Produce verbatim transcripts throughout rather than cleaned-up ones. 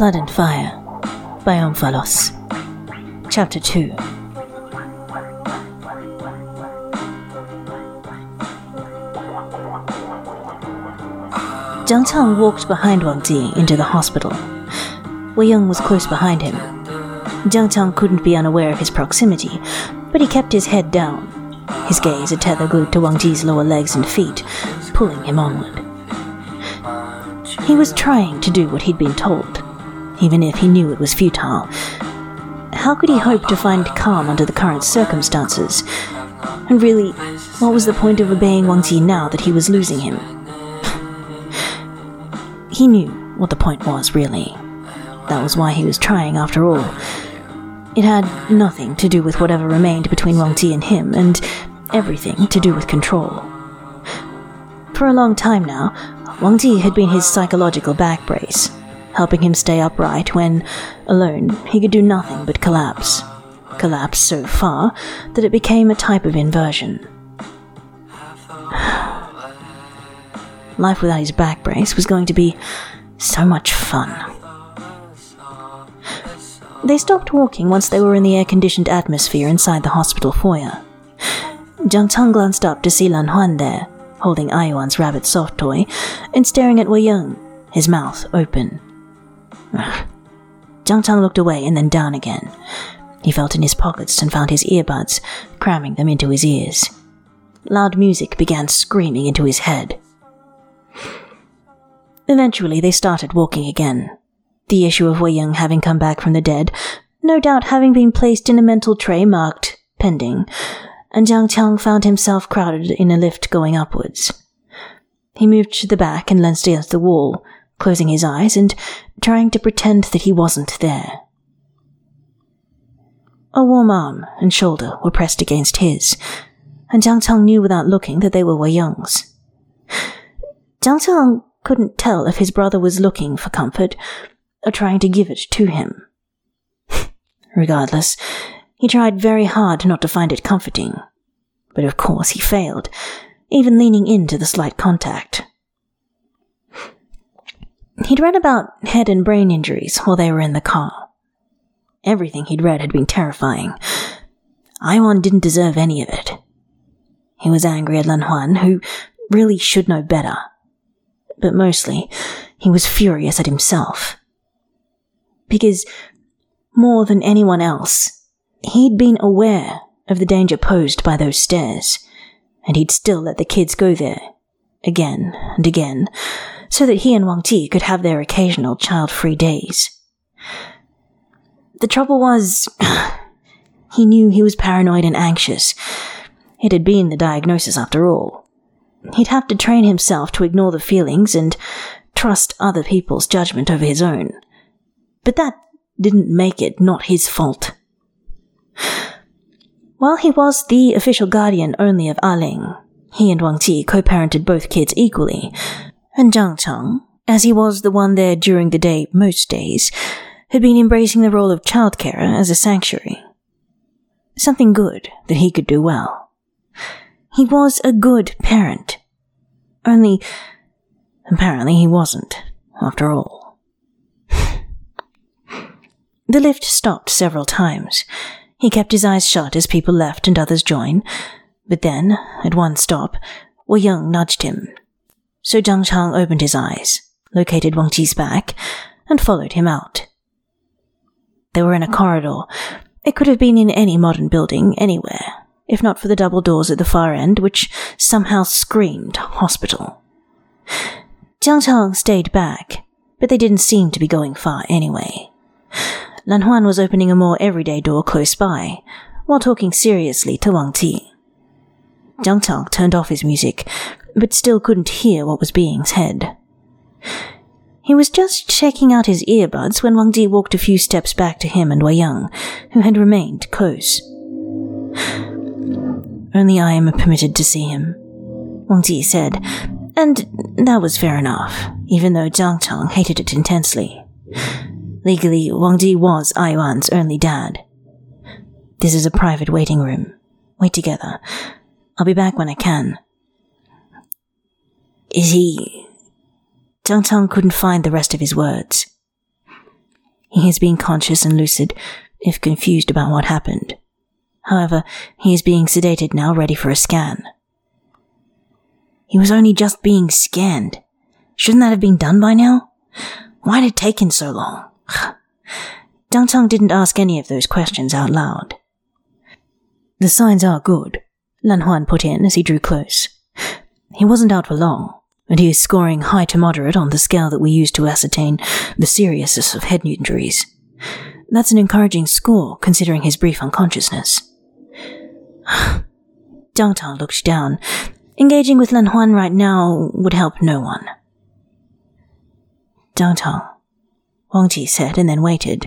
Blood and Fire by Omphalos. Chapter two. Jiang Chang walked behind Wang Ji into the hospital. Wei Ying was close behind him. Jiang Chang couldn't be unaware of his proximity, but he kept his head down, his gaze a tether glued to Wang Ji's lower legs and feet, pulling him onward. He was trying to do what he'd been told, even if he knew it was futile. How could he hope to find calm under the current circumstances? And really, what was the point of obeying Wang Ji now that he was losing him? He knew what the point was, really. That was why he was trying, after all. It had nothing to do with whatever remained between Wang Ji and him, and everything to do with control. For a long time now, Wang Ji had been his psychological back brace, helping him stay upright when, alone, he could do nothing but collapse. Collapse so far that it became a type of inversion. Life without his back brace was going to be so much fun. They stopped walking once they were in the air-conditioned atmosphere inside the hospital foyer. Jiang Chang glanced up to see Lan Huan there, holding Aiyuan's rabbit soft toy, and staring at Wei Ying, his mouth open. Jiang Chang looked away and then down again. He felt in his pockets and found his earbuds, cramming them into his ears. Loud music began screaming into his head. Eventually they started walking again, the issue of Wei Ying having come back from the dead, no doubt having been placed in a mental tray marked pending, and Jiang Chang found himself crowded in a lift going upwards. He moved to the back and leant against the wall, closing his eyes and trying to pretend that he wasn't there. A warm arm and shoulder were pressed against his, and Jiang Chang knew without looking that they were Wei Ying's. Jiang Chang couldn't tell if his brother was looking for comfort or trying to give it to him. Regardless, he tried very hard not to find it comforting, but of course he failed, even leaning into the slight contact. He'd read about head and brain injuries while they were in the car. Everything he'd read had been terrifying. Aiyuan didn't deserve any of it. He was angry at Lan Huan, who really should know better. But mostly, he was furious at himself. Because, more than anyone else, he'd been aware of the danger posed by those stairs, and he'd still let the kids go there, again and again, so that he and Wang Ji could have their occasional child-free days. The trouble was, he knew he was paranoid and anxious. It had been the diagnosis after all. He'd have to train himself to ignore the feelings and trust other people's judgment over his own. But that didn't make it not his fault. While he was the official guardian only of A-Ling, he and Wang Ji co-parented both kids equally, and Jiang Chang, as he was the one there during the day most days, had been embracing the role of childcarer as a sanctuary. Something good that he could do well. He was a good parent. Only, apparently he wasn't, after all. The lift stopped several times. He kept his eyes shut as people left and others joined, but then, at one stop, Wei Ying nudged him. So Jiang Chang opened his eyes, located Wang Ji's back, and followed him out. They were in a corridor. It could have been in any modern building, anywhere, if not for the double doors at the far end, which somehow screamed hospital. Jiang Chang stayed back, but they didn't seem to be going far anyway. Lan Huan was opening a more everyday door close by, while talking seriously to Wang Ji. Jiang Chang turned off his music, but still couldn't hear what was being said. He was just checking out his earbuds when Wang Ji walked a few steps back to him and Wei Ying, who had remained close. Only I am permitted to see him, Wang Ji said, and that was fair enough, even though Jiang Chang hated it intensely. Legally, Wang Ji was Aiyuan's only dad. This is a private waiting room. Wait together. I'll be back when I can. Is he... Jiang Chang couldn't find the rest of his words. He is being conscious and lucid, if confused about what happened. However, he is being sedated now, ready for a scan. He was only just being scanned. Shouldn't that have been done by now? Why had it taken so long? Jiang Cheng didn't ask any of those questions out loud. The signs are good, Lan Huan put in as he drew close. He wasn't out for long, and he is scoring high to moderate on the scale that we use to ascertain the seriousness of head injuries. That's an encouraging score, considering his brief unconsciousness. Jiang Cheng looked down. Engaging with Lan Huan right now would help no one. Jiang Cheng, Wang Ji said, and then waited.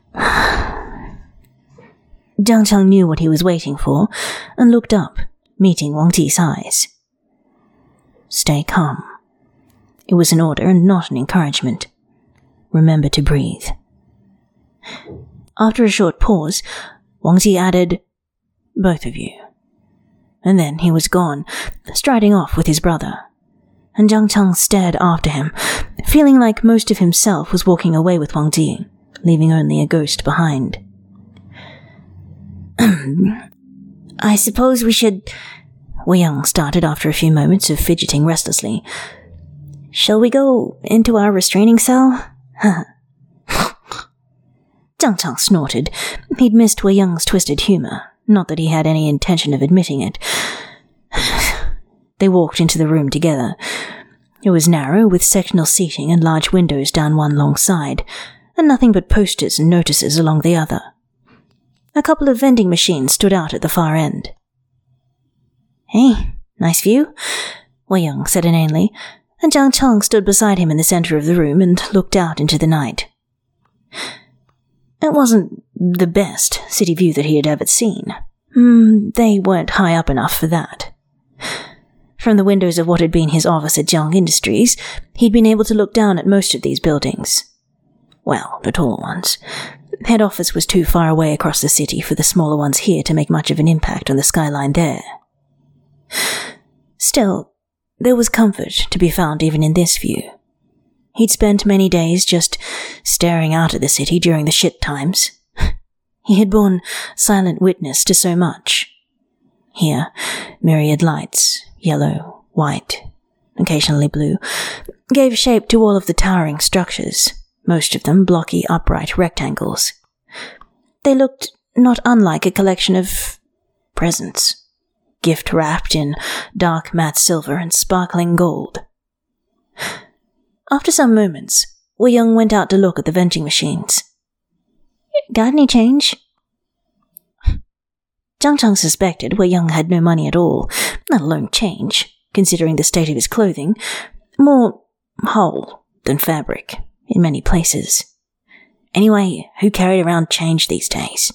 Jiang Cheng knew what he was waiting for, and looked up, meeting Wang Ji's eyes. Stay calm. It was an order and not an encouragement. Remember to breathe. After a short pause, Wang Ji added, both of you. And then he was gone, striding off with his brother. And Jiang Cheng stared after him, feeling like most of himself was walking away with Wang Ji, leaving only a ghost behind. I suppose we should... Wei Yang started after a few moments of fidgeting restlessly. Shall we go into our restraining cell? Jiang Cheng snorted. He'd missed Wei Yang's twisted humor, not that he had any intention of admitting it. They walked into the room together. It was narrow, with sectional seating and large windows down one long side, and nothing but posters and notices along the other. A couple of vending machines stood out at the far end. Hey, nice view, Wei Yang said inanely, and Jiang Cheng stood beside him in the center of the room and looked out into the night. It wasn't the best city view that he had ever seen. Mm, they weren't high up enough for that. From the windows of what had been his office at Jiang Industries, he'd been able to look down at most of these buildings. Well, the taller ones. Head office was too far away across the city for the smaller ones here to make much of an impact on the skyline there. Still, there was comfort to be found even in this view. He'd spent many days just staring out at the city during the shit times. He had borne silent witness to so much. Here, myriad lights, yellow, white, occasionally blue, gave shape to all of the towering structures, most of them blocky, upright rectangles. They looked not unlike a collection of presents, gift-wrapped in dark matte silver and sparkling gold. After some moments, Wei Yang went out to look at the vending machines. Got any change? Jiang Cheng suspected Wei Yang had no money at all, let alone change, considering the state of his clothing, more whole than fabric in many places. Anyway, who carried around change these days?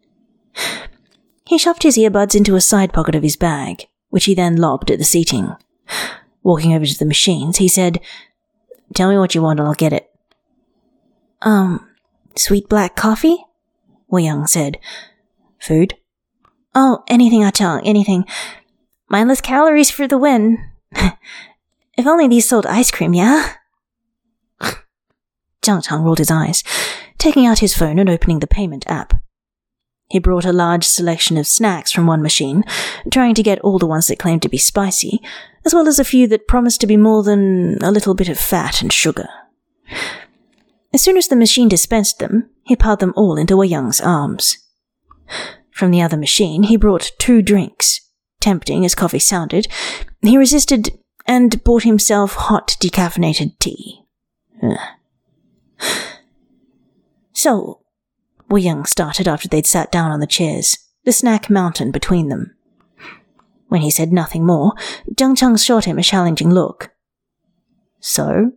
He shoved his earbuds into a side pocket of his bag, which he then lobbed at the seating. Walking over to the machines, he said, Tell me what you want and I'll get it. Um, sweet black coffee? Wei Yang said. Food? Oh, anything, Ah Cheng, anything. Mindless calories for the win. If only these sold ice cream, yeah? Jiang Cheng rolled his eyes, taking out his phone and opening the payment app. He brought a large selection of snacks from one machine, trying to get all the ones that claimed to be spicy, as well as a few that promised to be more than a little bit of fat and sugar. As soon as the machine dispensed them, he piled them all into Wei Yang's arms. From the other machine, he brought two drinks. Tempting as coffee sounded, he resisted and bought himself hot decaffeinated tea. Ugh. So, Wei Yang started after they'd sat down on the chairs, the snack mountain between them. When he said nothing more, Jiang Cheng shot him a challenging look. So?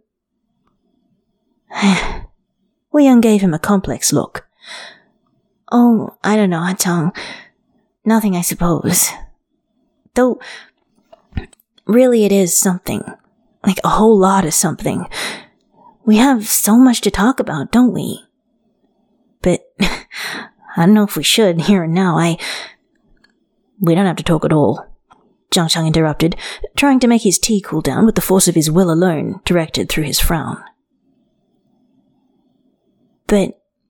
Wei Yang gave him a complex look. Oh, I don't know, Ah Cheng. Nothing, I suppose. Though, really it is something. Like a whole lot of something. We have so much to talk about, don't we? But, I don't know if we should, here and now. I... We don't have to talk at all, Jiang Cheng interrupted, trying to make his tea cool down with the force of his will alone, directed through his frown. But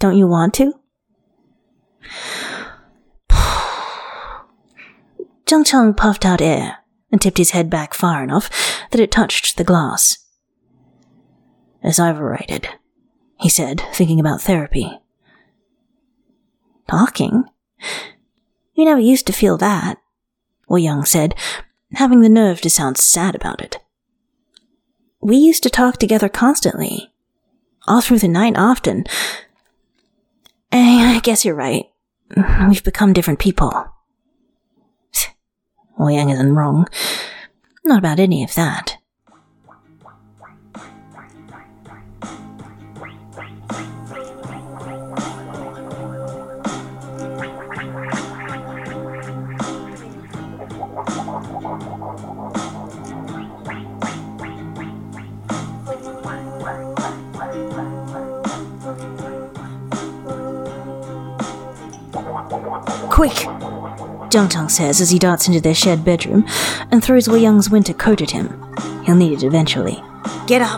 Don't you want to? Jiang Cheng puffed out air and tipped his head back far enough that it touched the glass. It's overrated, he said, thinking about therapy. Talking? You never used to feel that, Wu Yang said, having the nerve to sound sad about it. We used to talk together constantly, all through the night often. I guess you're right. We've become different people. Wu Yang isn't wrong. Not about any of that. Quick! Jiang Cheng says as he darts into their shared bedroom and throws Wu Yang's winter coat at him. He'll need it eventually. Get up!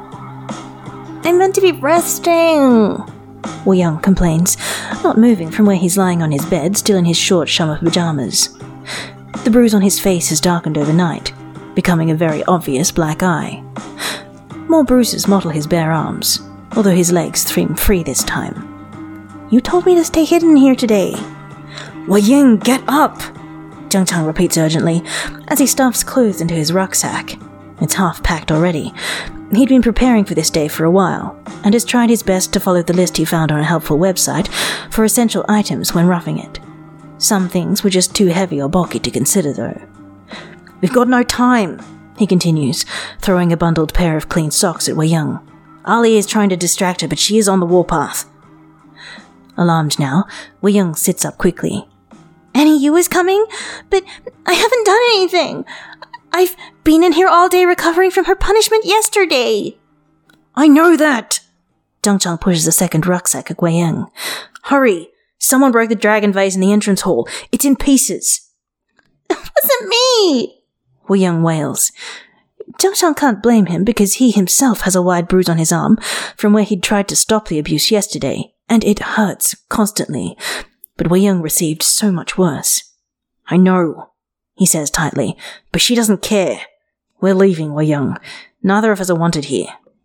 I'm meant to be resting! Wu Yang complains, not moving from where he's lying on his bed, still in his short summer pajamas. The bruise on his face has darkened overnight, becoming a very obvious black eye. More bruises mottle his bare arms, although his legs seem free this time. You told me to stay hidden here today. Wu Yang, get up! Jiang Cheng repeats urgently, as he stuffs clothes into his rucksack. It's half-packed already. He'd been preparing for this day for a while, and has tried his best to follow the list he found on a helpful website for essential items when roughing it. Some things were just too heavy or bulky to consider, though. We've got no time, he continues, throwing a bundled pair of clean socks at Wu Yang. Ali is trying to distract her, but she is on the warpath. Alarmed now, Wu Yang sits up quickly. Annie Yu is coming? But I haven't done anything. I've been in here all day recovering from her punishment yesterday. I know that. Jiang Cheng pushes a second rucksack at Wu Yang. Hurry! Someone broke the dragon vase in the entrance hall. It's in pieces. It wasn't me! Wu Yang wails. Jiang Cheng can't blame him because he himself has a wide bruise on his arm from where he'd tried to stop the abuse yesterday, and it hurts constantly. But Wu Yang received so much worse. I know, he says tightly, but she doesn't care. We're leaving, Wu Yang. Neither of us are wanted here.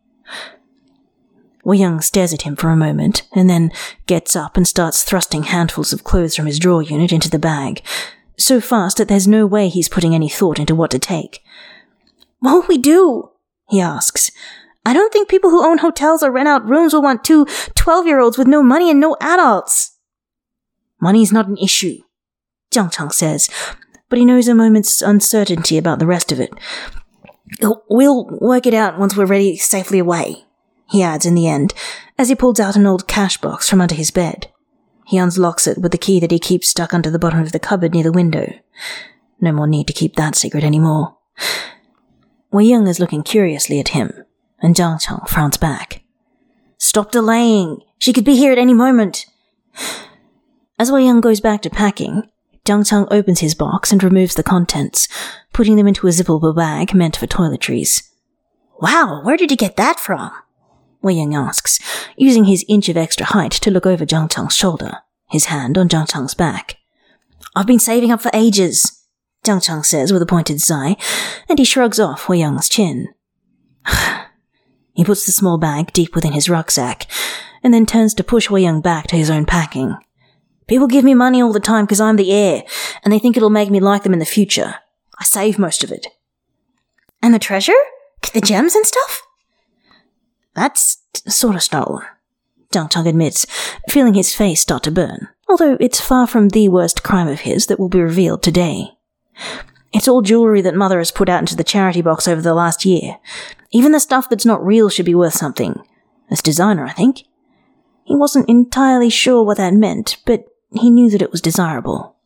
Wu Yang stares at him for a moment, and then gets up and starts thrusting handfuls of clothes from his drawer unit into the bag, so fast that there's no way he's putting any thought into what to take. What will we do? He asks. I don't think people who own hotels or rent out rooms will want two twelve-year-olds with no money and no adults. Money's not an issue, Jiang Cheng says, but he knows a moment's uncertainty about the rest of it. We'll work it out once we're ready safely away, he adds in the end, as he pulls out an old cash box from under his bed. He unlocks it with the key that he keeps stuck under the bottom of the cupboard near the window. No more need to keep that secret anymore. Wu Yang is looking curiously at him, and Jiang Cheng frowns back. Stop delaying! She could be here at any moment! As Wu Yang goes back to packing, Jiang Cheng opens his box and removes the contents, putting them into a zippable bag meant for toiletries. Wow, where did you get that from? Wu Yang asks, using his inch of extra height to look over Jiang Cheng's shoulder, his hand on Jiang Cheng's back. I've been saving up for ages, Jiang Cheng says with a pointed sigh, and he shrugs off Wu Yang's chin. He puts the small bag deep within his rucksack, and then turns to push Wu Yang back to his own packing. People give me money all the time because I'm the heir, and they think it'll make me like them in the future. I save most of it. And the treasure? The gems and stuff? That's sort of stolen, Jiang Cheng admits, feeling his face start to burn, although it's far from the worst crime of his that will be revealed today. It's all jewellery that Mother has put out into the charity box over the last year. Even the stuff that's not real should be worth something. As designer, I think. He wasn't entirely sure what that meant, but he knew that it was desirable.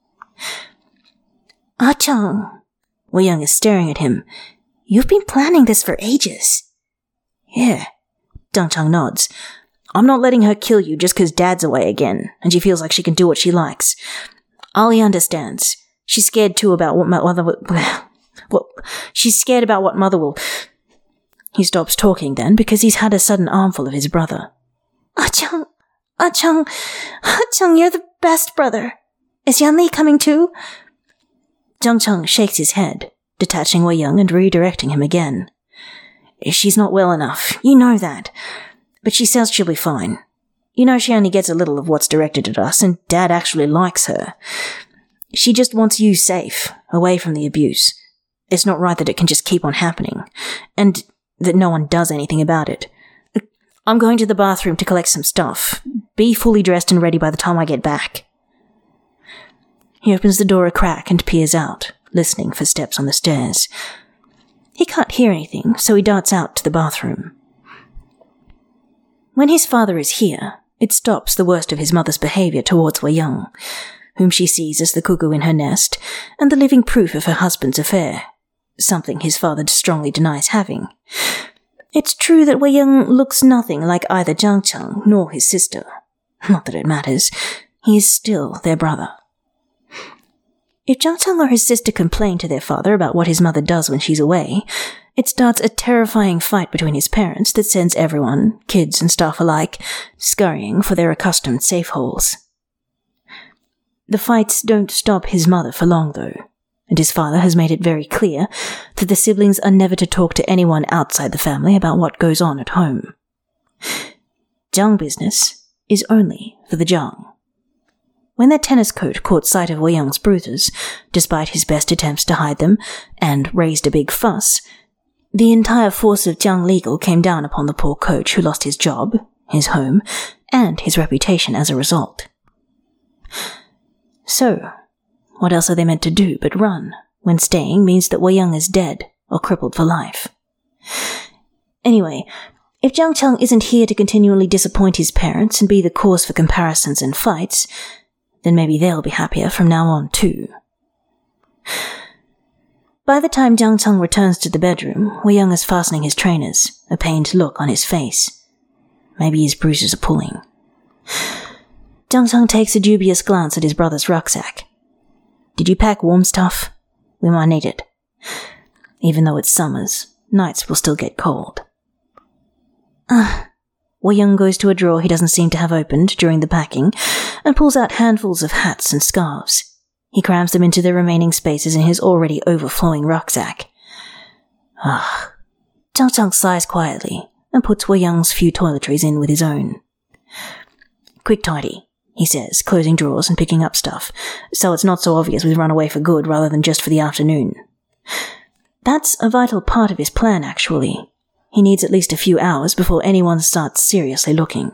Ah Cheng, Wu Yang is staring at him. You've been planning this for ages. Yeah, Jiang Cheng nods. I'm not letting her kill you just because Dad's away again, and she feels like she can do what she likes. Ali understands. She's scared too about what Mother will... Well, she's scared about what Mother will... He stops talking then because he's had a sudden armful of his brother. Ah Cheng, Ah-Chung, Ah-Chung, you're the best brother. Is Yan Li coming too? Jiang Cheng shakes his head, detaching Wei Young and redirecting him again. She's not well enough, you know that. But she says she'll be fine. You know she only gets a little of what's directed at us, and Dad actually likes her. She just wants you safe, away from the abuse. It's not right that it can just keep on happening, and that no one does anything about it. I'm going to the bathroom to collect some stuff. Be fully dressed and ready by the time I get back. He opens the door a crack and peers out, listening for steps on the stairs. He can't hear anything, so he darts out to the bathroom. When his father is here, it stops the worst of his mother's behaviour towards Wei Young, whom she sees as the cuckoo in her nest and the living proof of her husband's affair, something his father strongly denies having. It's true that Wei Young looks nothing like either Jiang Cheng nor his sister. Not that it matters. He is still their brother. If Jiang Cheng or his sister complain to their father about what his mother does when she's away, it starts a terrifying fight between his parents that sends everyone, kids and staff alike, scurrying for their accustomed safe holes. The fights don't stop his mother for long, though, and his father has made it very clear that the siblings are never to talk to anyone outside the family about what goes on at home. Jiang business is only for the Jiang. When their tennis coat caught sight of Wei Young's bruises, despite his best attempts to hide them, and raised a big fuss, the entire force of Jiang Legal came down upon the poor coach who lost his job, his home, and his reputation as a result. So, what else are they meant to do but run, when staying means that Wei Young is dead or crippled for life? Anyway, if Jiang Cheng isn't here to continually disappoint his parents and be the cause for comparisons and fights, then maybe they'll be happier from now on too. By the time Jiang Cheng returns to the bedroom, Wei Young is fastening his trainers, a pained look on his face. Maybe his bruises are pulling. Jiang Cheng takes a dubious glance at his brother's rucksack. Did you pack warm stuff? We might need it. Even though it's summers, nights will still get cold. Ah. Wei Young goes to a drawer he doesn't seem to have opened during the packing and pulls out handfuls of hats and scarves. He crams them into the remaining spaces in his already overflowing rucksack. Ah. Jiang Cheng sighs quietly and puts Wei Young's few toiletries in with his own. Quick tidy, he says, closing drawers and picking up stuff, so it's not so obvious we've run away for good rather than just for the afternoon. That's a vital part of his plan, actually. He needs at least a few hours before anyone starts seriously looking.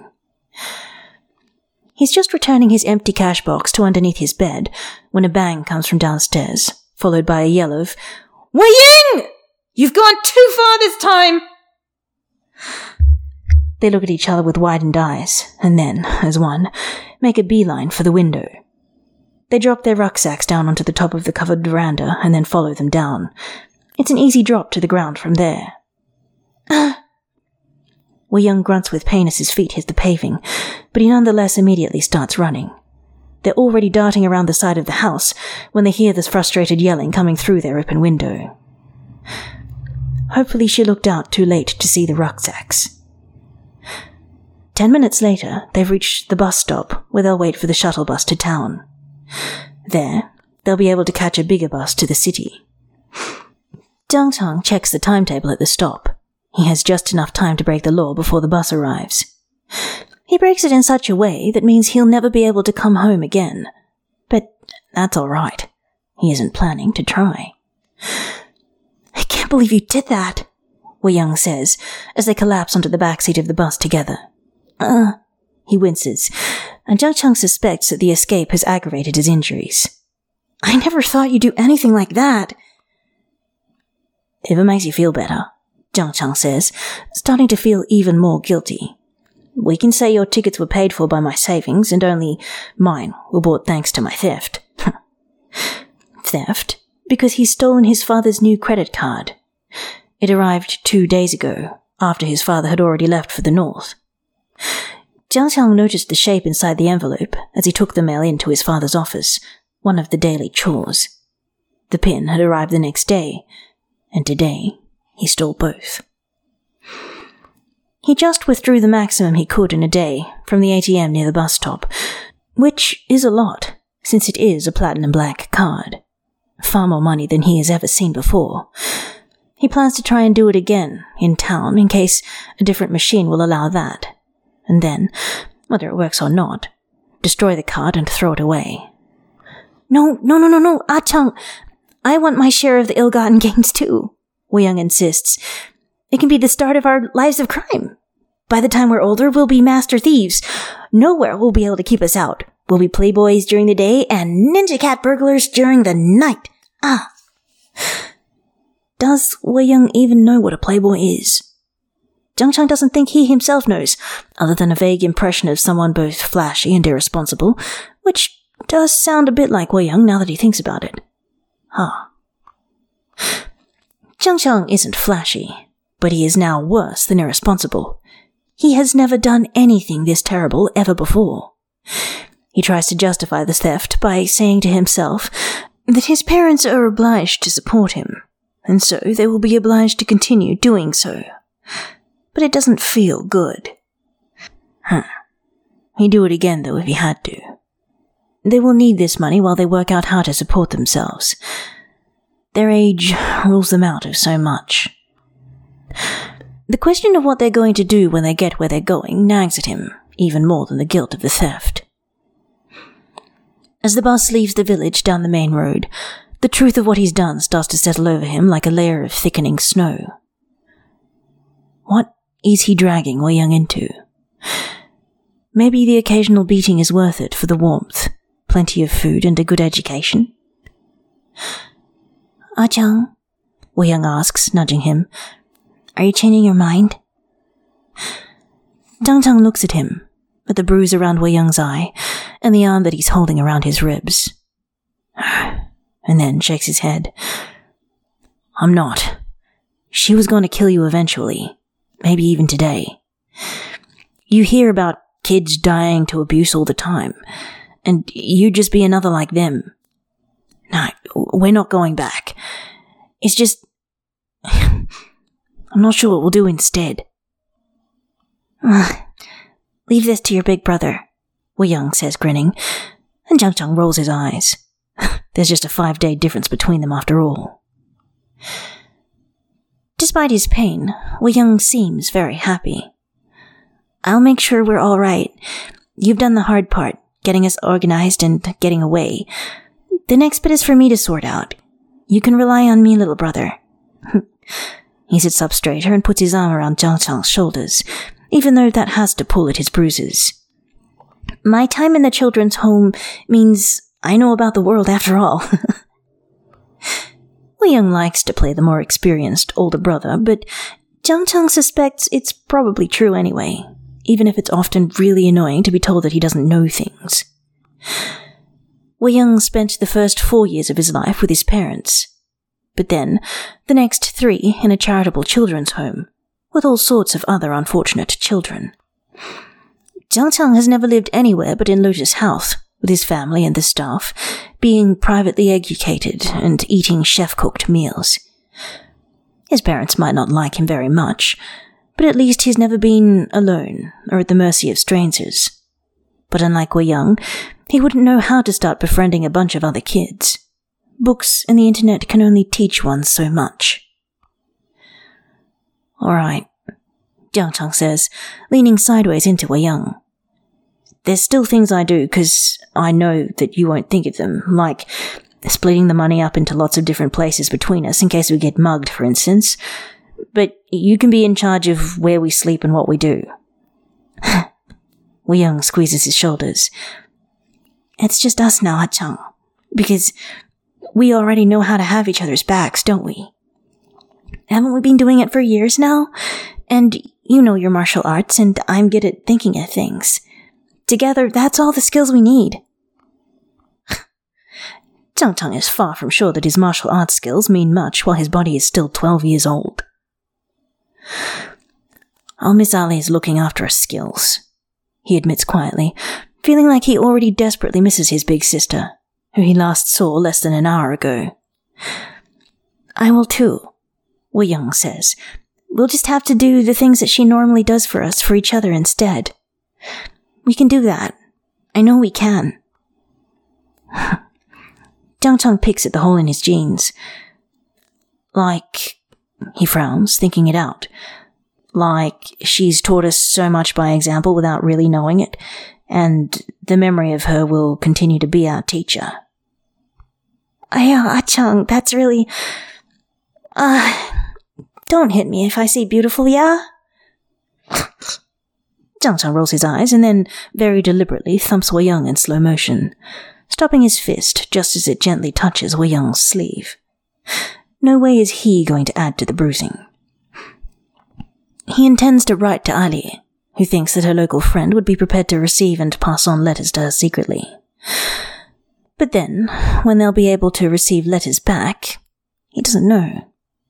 He's just returning his empty cash box to underneath his bed when a bang comes from downstairs, followed by a yell of, "Wei Ying! You've gone too far this time!" They look at each other with widened eyes, and then, as one, make a beeline for the window. They drop their rucksacks down onto the top of the covered veranda and then follow them down. It's an easy drop to the ground from there. Wei Young grunts with pain as his feet hit the paving, but he nonetheless immediately starts running. They're already darting around the side of the house when they hear this frustrated yelling coming through their open window. Hopefully she looked out too late to see the rucksacks. Ten minutes later, they've reached the bus stop where they'll wait for the shuttle bus to town. There, they'll be able to catch a bigger bus to the city. Jiang Cheng checks the timetable at the stop. He has just enough time to break the law before the bus arrives. He breaks it in such a way that means he'll never be able to come home again. But that's all right. He isn't planning to try. "I can't believe you did that," Wei Young says, as they collapse onto the back seat of the bus together. Uh, he winces, and Jiang Cheng suspects that the escape has aggravated his injuries. "I never thought you'd do anything like that." "If it makes you feel better," Jiang Cheng says, starting to feel even more guilty. "We can say your tickets were paid for by my savings and only mine were bought thanks to my theft." Theft? Because he's stolen his father's new credit card. It arrived two days ago, after his father had already left for the north. Jiang Cheng noticed the shape inside the envelope as he took the mail into his father's office, one of the daily chores. The pin had arrived the next day, and today he stole both. He just withdrew the maximum he could in a day from the A T M near the bus stop, which is a lot, since it is a platinum black card. Far more money than he has ever seen before. He plans to try and do it again in town in case a different machine will allow that. And then, whether it works or not, destroy the card and throw it away. No, no, no, no, no, Ah-Chang, I want my share of the ill-gotten gains too, Wei Young insists. It can be the start of our lives of crime. By the time we're older, we'll be master thieves. Nowhere will be able to keep us out. We'll be playboys during the day and ninja cat burglars during the night. Ah. Does Wei Young even know what a playboy is? Jiang Chang doesn't think he himself knows, other than a vague impression of someone both flashy and irresponsible, which does sound a bit like Wei Young now that he thinks about it. Huh. Jiang Chang isn't flashy, but he is now worse than irresponsible. He has never done anything this terrible ever before. He tries to justify the theft by saying to himself that his parents are obliged to support him, and so they will be obliged to continue doing so. But it doesn't feel good. Huh. He'd do it again, though, if he had to. They will need this money while they work out how to support themselves. Their age rules them out of so much. The question of what they're going to do when they get where they're going nags at him, even more than the guilt of the theft. As the bus leaves the village down the main road, the truth of what he's done starts to settle over him like a layer of thickening snow. What is he dragging Wei Young into? Maybe the occasional beating is worth it for the warmth, plenty of food, and a good education? Ah-Chang, Wei Young asks, nudging him. Are you changing your mind? Jiang Chang looks at him, at the bruise around Wei Young's eye, and the arm that he's holding around his ribs. And then shakes his head. I'm not. She was going to kill you eventually. Maybe even today. You hear about kids dying to abuse all the time, and you'd just be another like them. No, we're not going back. It's just... I'm not sure what we'll do instead. Leave this to your big brother, Wei Young says, grinning, and Jiang Chang rolls his eyes. There's just a five-day difference between them after all. Despite his pain, Wei Young seems very happy. I'll make sure we're all right. You've done the hard part, getting us organized and getting away. The next bit is for me to sort out. You can rely on me, little brother. He sits up straighter and puts his arm around Jiang Chang's shoulders, even though that has to pull at his bruises. My time in the children's home means I know about the world after all. Wei Young likes to play the more experienced older brother, but Jiang Chang suspects it's probably true anyway, even if it's often really annoying to be told that he doesn't know things. Wei Young spent the first four years of his life with his parents, but then the next three in a charitable children's home, with all sorts of other unfortunate children. Jiang Chang has never lived anywhere but in Lotus House, with his family and the staff, being privately educated and eating chef-cooked meals. His parents might not like him very much, but at least he's never been alone or at the mercy of strangers. But unlike Wei Young, he wouldn't know how to start befriending a bunch of other kids. Books and the internet can only teach one so much. All right, Jiang Chang says, leaning sideways into Wei Young. There's still things I do because I know that you won't think of them, like splitting the money up into lots of different places between us in case we get mugged, for instance. But you can be in charge of where we sleep and what we do. Wei Young squeezes his shoulders. It's just us now, Ah-Chang, because we already know how to have each other's backs, don't we? Haven't we been doing it for years now? And you know your martial arts, and I'm good at thinking of things. Together, that's all the skills we need. Jiang Chang is far from sure that his martial arts skills mean much while his body is still twelve years old. I'll miss Ali's looking after us skills, he admits quietly, feeling like he already desperately misses his big sister, who he last saw less than an hour ago. I will too, Wei Young says, we'll just have to do the things that she normally does for us for each other instead. We can do that. I know we can. Jiang Cheng picks at the hole in his jeans. Like, he frowns, thinking it out. Like, she's taught us so much by example without really knowing it, and the memory of her will continue to be our teacher. Ayo, Ah-Cheng, that's really... Uh, don't hit me if I say beautiful, yeah? Jiang Cheng rolls his eyes and then, very deliberately, thumps Wei Young in slow motion, stopping his fist just as it gently touches Wei Young's sleeve. No way is he going to add to the bruising. He intends to write to Ali, who thinks that her local friend would be prepared to receive and pass on letters to her secretly. But then, when they'll be able to receive letters back, he doesn't know.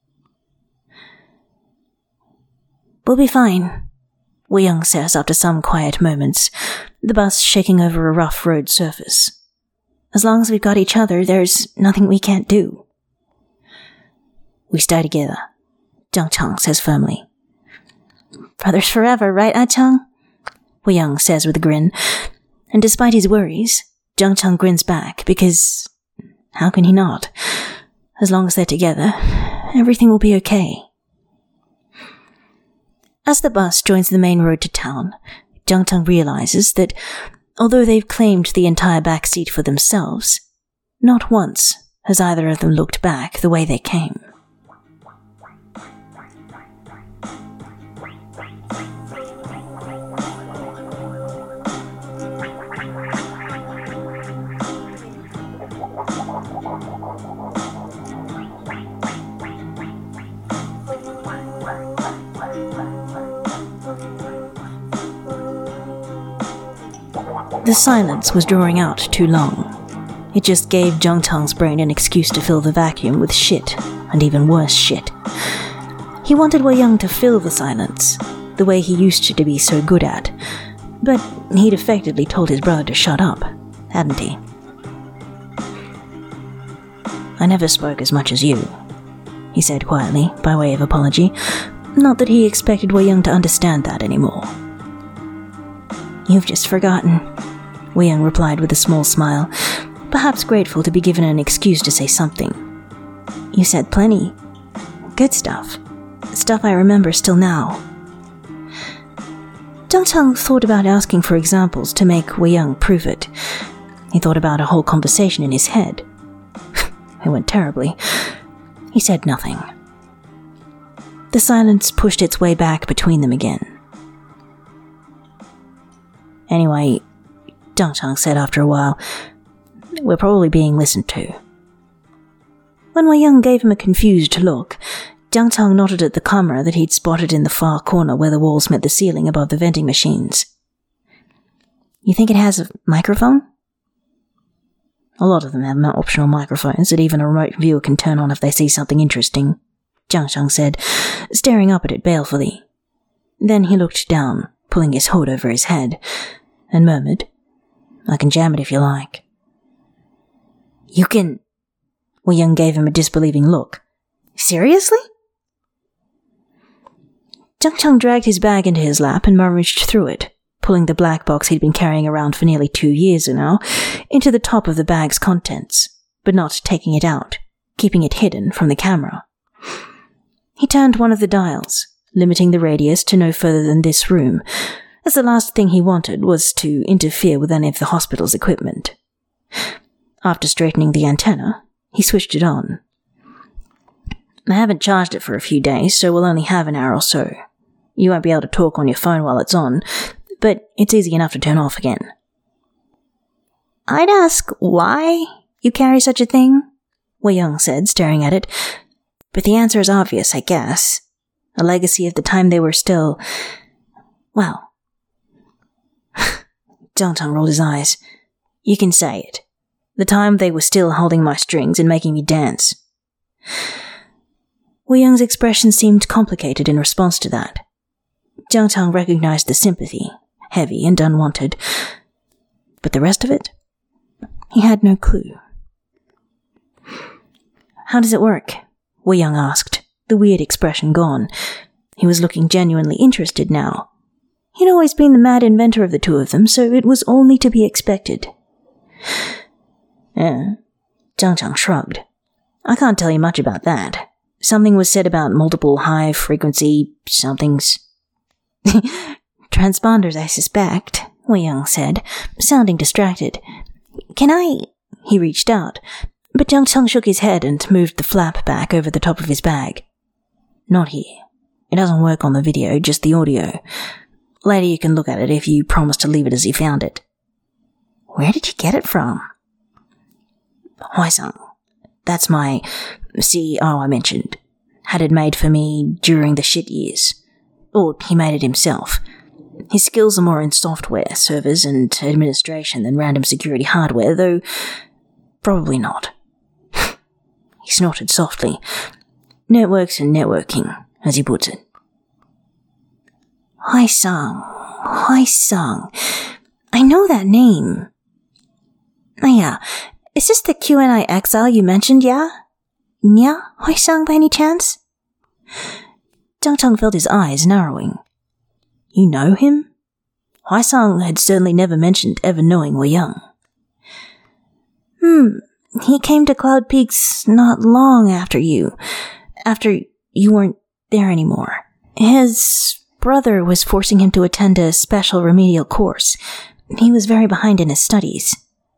We'll be fine, Wei Young says after some quiet moments, the bus shaking over a rough road surface. As long as we've got each other, there's nothing we can't do. We stay together, Jiang Cheng says firmly. Brothers forever, right, Ah-Cheng? Wei Young says with a grin, and despite his worries, Jiang Cheng grins back because, how can he not? As long as they're together, everything will be okay. As the bus joins the main road to town, Jiang Cheng realizes that, although they've claimed the entire back seat for themselves, not once has either of them looked back the way they came. The silence was drawing out too long. It just gave Jiang Cheng's brain an excuse to fill the vacuum with shit, and even worse shit. He wanted Wei Young to fill the silence, the way he used to be so good at, but he'd effectively told his brother to shut up, hadn't he? I never spoke as much as you, he said quietly, by way of apology, not that he expected Wei Young to understand that anymore. You've just forgotten, Wei Young replied with a small smile, perhaps grateful to be given an excuse to say something. You said plenty. Good stuff. Stuff I remember still now. Jiang Cheng thought about asking for examples to make Wei Young prove it. He thought about a whole conversation in his head. It went terribly. He said nothing. The silence pushed its way back between them again. Anyway, Jiang Cheng said after a while, we're probably being listened to. When Wei Young gave him a confused look, Jiang Cheng nodded at the camera that he'd spotted in the far corner where the walls met the ceiling above the vending machines. You think it has a microphone? A lot of them have optional microphones that even a remote viewer can turn on if they see something interesting, Jiang Cheng said, staring up at it balefully. Then he looked down, pulling his hood over his head, and murmured, I can jam it if you like. You can... Wei Young gave him a disbelieving look. Seriously? Jiang Cheng dragged his bag into his lap and rummaged through it, pulling the black box he'd been carrying around for nearly two years now into the top of the bag's contents, but not taking it out, keeping it hidden from the camera. He turned one of the dials, limiting the radius to no further than this room, as the last thing he wanted was to interfere with any of the hospital's equipment. After straightening the antenna, he switched it on. I haven't charged it for a few days, so we'll only have an hour or so. You won't be able to talk on your phone while it's on, but it's easy enough to turn off again. I'd ask why you carry such a thing, Wei Young said, staring at it, but the answer is obvious, I guess. A legacy of the time they were still... well... Jiang Cheng rolled his eyes. You can say it. The time they were still holding my strings and making me dance. Wei Young's expression seemed complicated in response to that. Jiang Cheng recognized the sympathy, heavy and unwanted. But the rest of it? He had no clue. How does it work? Wei Young asked, the weird expression gone. He was looking genuinely interested now. He'd always been the mad inventor of the two of them, so it was only to be expected. Eh, Jiang Chang shrugged. I can't tell you much about that. Something was said about multiple high-frequency somethings. Transponders, I suspect, Wei Young said, sounding distracted. Can I... He reached out, but Jiang Chang shook his head and moved the flap back over the top of his bag. Not here. It doesn't work on the video, just the audio. Later you can look at it if you promise to leave it as you found it. Where did you get it from? Huaisang. That's my C E O I mentioned. Had it made for me during the shit years. Or he made it himself. His skills are more in software, servers, and administration than random security hardware, though probably not. He snorted softly. Networks and networking, as he puts it. Huaisang, Huaisang. I know that name. Oh yeah, is this the Q N I exile you mentioned, yeah? Nya Huaisang by any chance? Jiang Chang felt his eyes narrowing. You know him? Huaisang had certainly never mentioned ever knowing Wei Young. Hmm, he came to Cloud Peaks not long after you. After you weren't there anymore. His brother was forcing him to attend a special remedial course. He was very behind in his studies.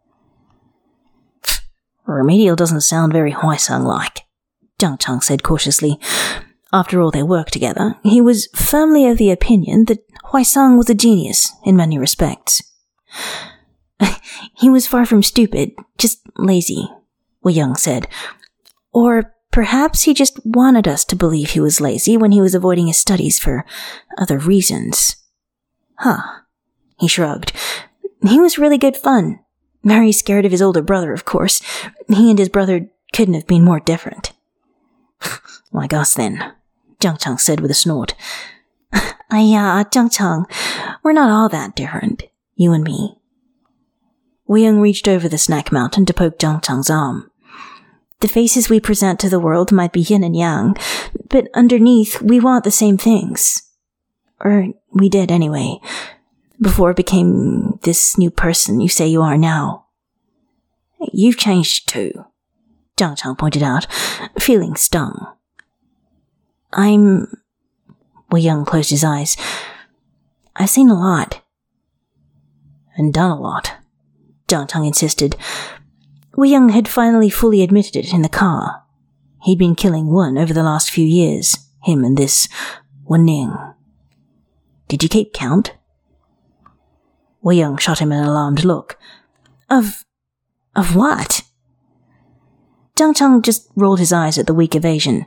Remedial doesn't sound very Huaisang-like, Jiang Chang said cautiously. After all their work together, he was firmly of the opinion that Huaisang was a genius in many respects. He was far from stupid, just lazy, Wei Young said. Or perhaps he just wanted us to believe he was lazy when he was avoiding his studies for other reasons. Huh. He shrugged. He was really good fun. Very scared of his older brother, of course. He and his brother couldn't have been more different. Like us, then, Jiang Chang said with a snort. Aiyah, Jiang Chang, we're not all that different, you and me. Wei Young reached over the snack mountain to poke Jiang Chang's arm. The faces we present to the world might be yin and yang, but underneath we want the same things. Or we did anyway, before it became this new person you say you are now. You've changed too, Jiang Chang pointed out, feeling stung. I'm... Wei Young closed his eyes. I've seen a lot. And done a lot, Jiang Chang insisted. Wei Young had finally fully admitted it in the car. He'd been killing one over the last few years, him and this Wen Ning. Did you keep count? Wei Young shot him an alarmed look. Of... of what? Jiang Chang just rolled his eyes at the weak evasion.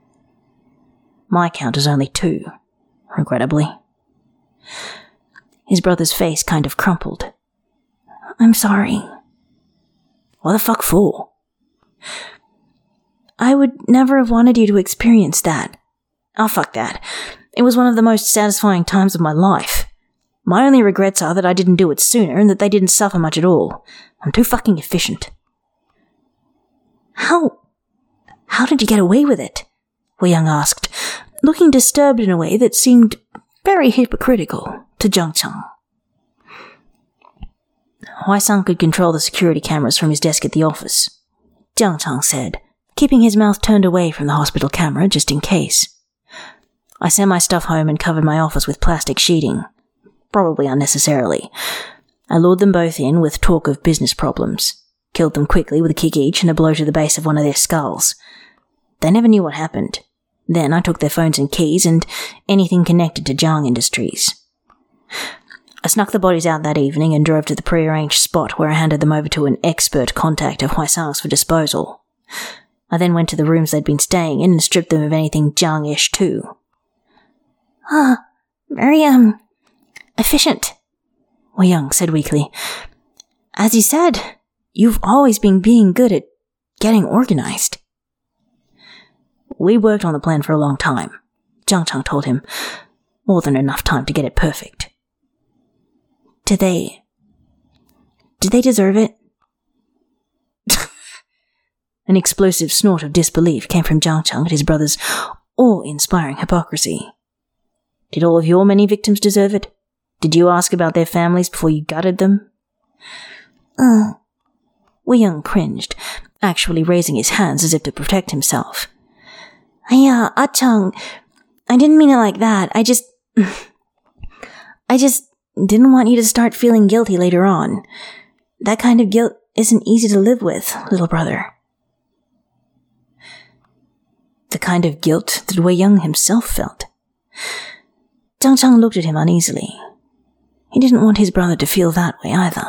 My count is only two, regrettably. His brother's face kind of crumpled. I'm sorry. What the fuck for? I would never have wanted you to experience that. Oh, fuck that. It was one of the most satisfying times of my life. My only regrets are that I didn't do it sooner and that they didn't suffer much at all. I'm too fucking efficient. How... how did you get away with it? Wei Young asked, looking disturbed in a way that seemed very hypocritical to Jiang Chang. Huaisang could control the security cameras from his desk at the office, Jiang Chang said, keeping his mouth turned away from the hospital camera just in case. I sent my stuff home and covered my office with plastic sheeting, probably unnecessarily. I lured them both in with talk of business problems, killed them quickly with a kick each and a blow to the base of one of their skulls. They never knew what happened. Then I took their phones and keys and anything connected to Jiang Industries. I snuck the bodies out that evening and drove to the prearranged spot where I handed them over to an expert contact of Huaisang's for disposal. I then went to the rooms they'd been staying in and stripped them of anything Jiang-ish too. Ah, very, um, efficient, Wei Young said weakly. As you said, you've always been being good at getting organized. We worked on the plan for a long time, Jiang Chang told him. More than enough time to get it perfect. Did they... Did they deserve it? An explosive snort of disbelief came from Jiang Chang at his brother's awe-inspiring hypocrisy. Did all of your many victims deserve it? Did you ask about their families before you gutted them? Uh, Wei Young cringed, actually raising his hands as if to protect himself. Yeah, Ah-Chang, I didn't mean it like that. I just... I just didn't want you to start feeling guilty later on. That kind of guilt isn't easy to live with, little brother. The kind of guilt that Wei Young himself felt. Jiang Chang looked at him uneasily. He didn't want his brother to feel that way either.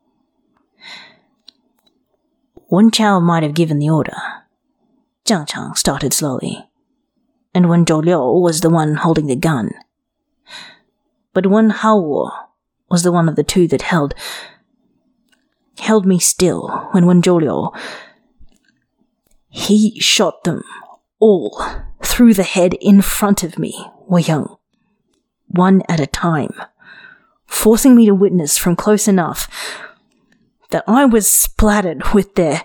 Wen Chao might have given the order. Jiang Chang started slowly, and Wen Zhouliu was the one holding the gun. But Wen Haowo was the one of the two that held held me still when Wen Zhouliu... He shot them all through the head in front of me, Wei Young, one at a time, forcing me to witness from close enough that I was splattered with their...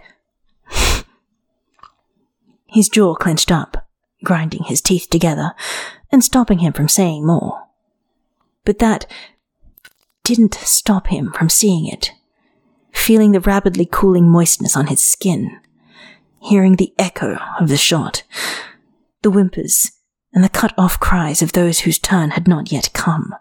His jaw clenched up, grinding his teeth together and stopping him from saying more. But that didn't stop him from seeing it, feeling the rapidly cooling moistness on his skin, hearing the echo of the shot, the whimpers and the cut-off cries of those whose turn had not yet come.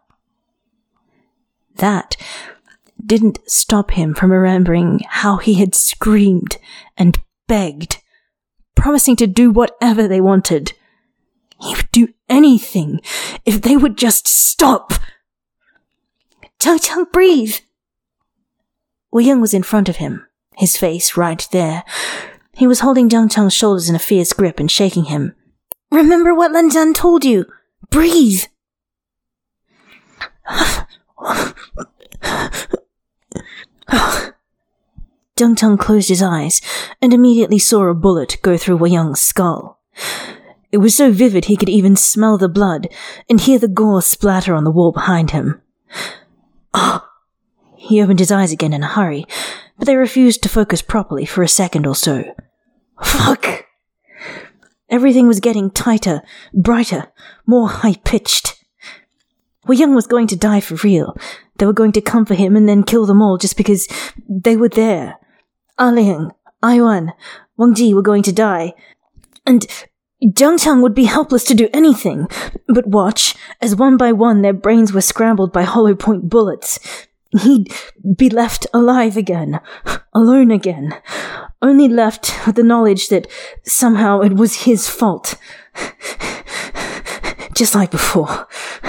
That didn't stop him from remembering how he had screamed and begged, promising to do whatever they wanted. He would do anything if they would just stop. Jiang Chang, breathe! Wei Young was in front of him, his face right there. He was holding Jiang Chang's shoulders in a fierce grip and shaking him. Remember what Lan Zhan told you. Breathe! Jiang Chang closed his eyes and immediately saw a bullet go through Wei Young's skull. It was so vivid he could even smell the blood and hear the gore splatter on the wall behind him. Oh! He opened his eyes again in a hurry, but they refused to focus properly for a second or so. Fuck! Everything was getting tighter, brighter, more high-pitched. Wei Young was going to die for real. They were going to come for him and then kill them all just because they were there. A Ling, Ai Wan, Wang Ji were going to die. And Jiang Chang would be helpless to do anything but watch as one by one their brains were scrambled by hollow point bullets. He'd be left alive again, alone again, only left with the knowledge that somehow it was his fault. Just like before.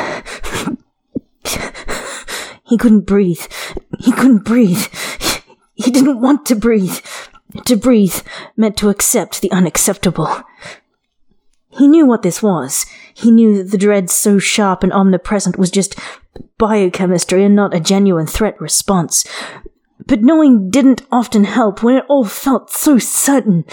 He couldn't breathe. He couldn't breathe. He didn't want to breathe. To breathe meant to accept the unacceptable. He knew what this was. He knew that the dread so sharp and omnipresent was just biochemistry and not a genuine threat response. But knowing didn't often help when it all felt so sudden.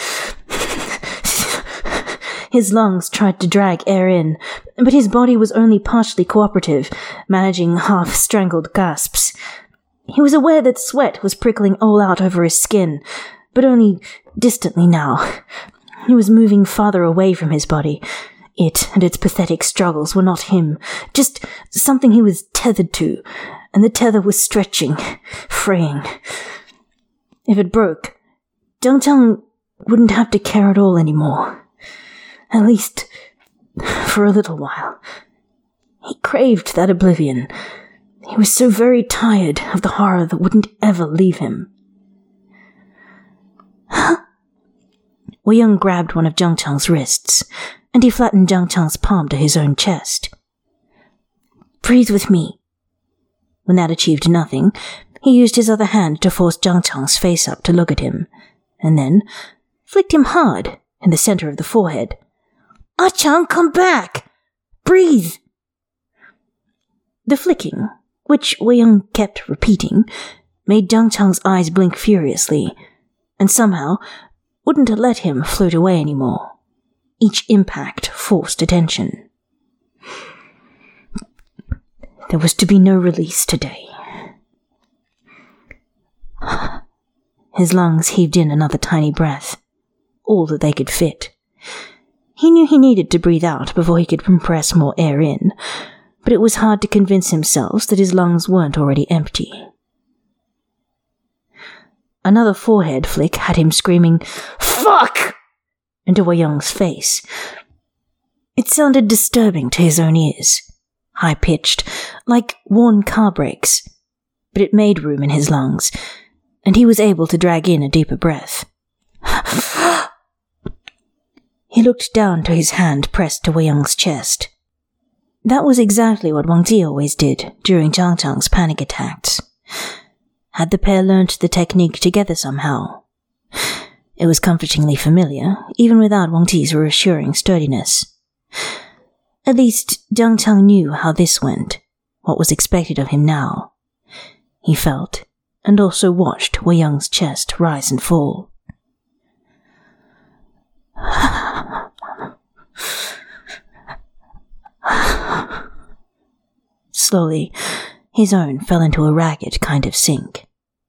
His lungs tried to drag air in, but his body was only partially cooperative, managing half-strangled gasps. He was aware that sweat was prickling all out over his skin, but only distantly now. He was moving farther away from his body. It and its pathetic struggles were not him, just something he was tethered to, and the tether was stretching, fraying. If it broke, Jiang Chang wouldn't have to care at all anymore. At least, for a little while. He craved that oblivion. He was so very tired of the horror that wouldn't ever leave him. Huh? Wei Young grabbed one of Jiang Chang's wrists, and he flattened Jiang Chang's palm to his own chest. Breathe with me. When that achieved nothing, he used his other hand to force Jiang Chang's face up to look at him, and then flicked him hard in the center of the forehead. Ah-Chang, come back! Breathe! The flicking, which Wei Young kept repeating, made Jiang Chang's eyes blink furiously, and somehow wouldn't let him float away anymore. Each impact forced attention. There was to be no release today. His lungs heaved in another tiny breath, all that they could fit. He knew he needed to breathe out before he could compress more air in, but it was hard to convince himself that his lungs weren't already empty. Another forehead flick had him screaming, "Fuck!" into Wei Yang's face. It sounded disturbing to his own ears, high-pitched, like worn car brakes, but it made room in his lungs, and he was able to drag in a deeper breath. He looked down to his hand pressed to Wei Yang's chest. That was exactly what Wang Ji always did during Zhang Chang's panic attacks. Had the pair learnt the technique together somehow? It was comfortingly familiar, even without Wang Ji's reassuring sturdiness. At least, Zhang Chang knew how this went, what was expected of him now. He felt, and also watched Wei Yang's chest rise and fall. Slowly, his own fell into a ragged kind of sink.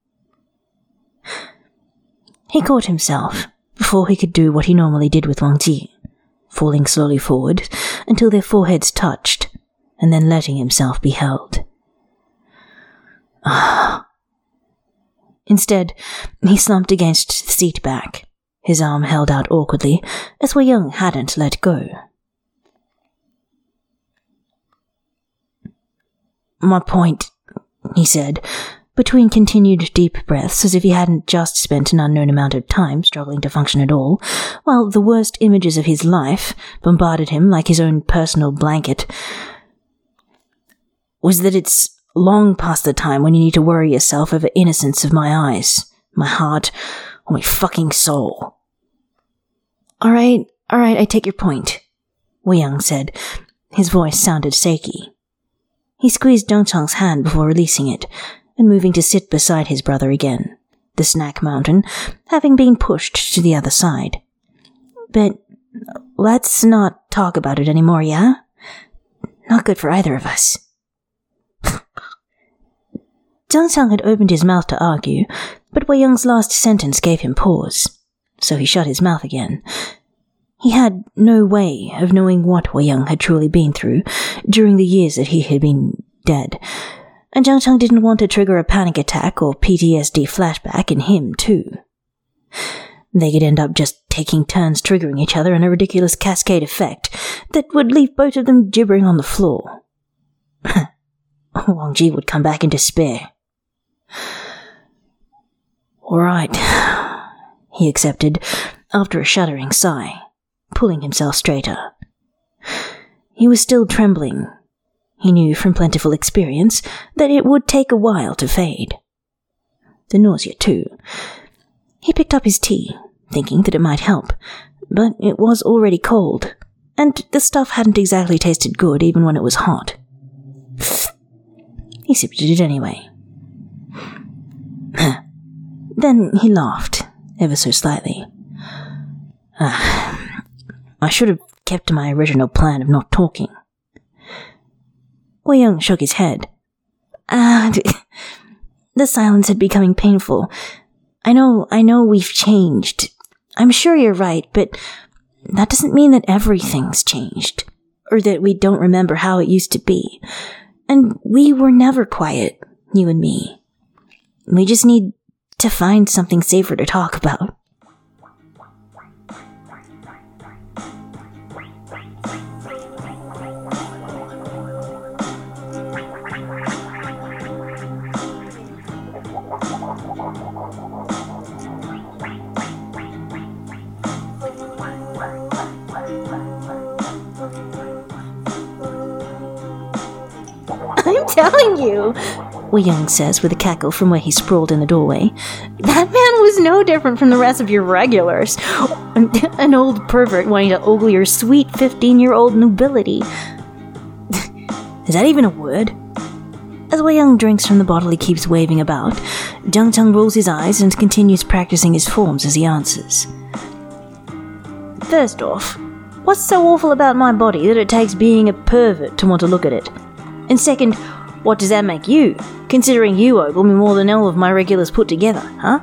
He caught himself before he could do what he normally did with Wang Ji, falling slowly forward until their foreheads touched, and then letting himself be held. Ah. Instead, he slumped against the seat back, his arm held out awkwardly, as Wei Yang hadn't let go. "My point," he said, between continued deep breaths as if he hadn't just spent an unknown amount of time struggling to function at all, while the worst images of his life bombarded him like his own personal blanket, was that it's long past the time when you need to worry yourself over innocence of my eyes, my heart, or my fucking soul. Alright, alright, I take your point, Wei Yang said. His voice sounded shaky. He squeezed Zhang Chang's hand before releasing it, and moving to sit beside his brother again, the snack mountain having been pushed to the other side. But let's not talk about it anymore, yeah? Not good for either of us. Zhang Chang had opened his mouth to argue, but Wei Yang's last sentence gave him pause, so he shut his mouth again. He had no way of knowing what Wei Yang had truly been through during the years that he had been dead, and Zhang Chang didn't want to trigger a panic attack or P T S D flashback in him, too. They could end up just taking turns triggering each other in a ridiculous cascade effect that would leave both of them gibbering on the floor. Wang Ji would come back in despair. All right, he accepted, after a shuddering sigh, pulling himself straighter. He was still trembling. He knew from plentiful experience that it would take a while to fade. The nausea, too. He picked up his tea, thinking that it might help, but it was already cold, and the stuff hadn't exactly tasted good even when it was hot. He sipped it anyway. Then he laughed, ever so slightly. Ah, I should have kept to my original plan of not talking. Wei Yang shook his head. Ah, the silence had becoming painful. I know, I know we've changed. I'm sure you're right, but that doesn't mean that everything's changed, or that we don't remember how it used to be. And we were never quiet, you and me. We just need to find something safer to talk about. I'm telling you, Wei Yang says with a cackle from where he sprawled in the doorway. That man was no different from the rest of your regulars. An old pervert wanting to ogle your sweet fifteen-year-old nobility. Is that even a word? As Wei Yang drinks from the bottle he keeps waving about, Zhang Chang rolls his eyes and continues practicing his forms as he answers. First off, what's so awful about my body that it takes being a pervert to want to look at it? And second, what does that make you, considering you ogle me more than all of my regulars put together, huh?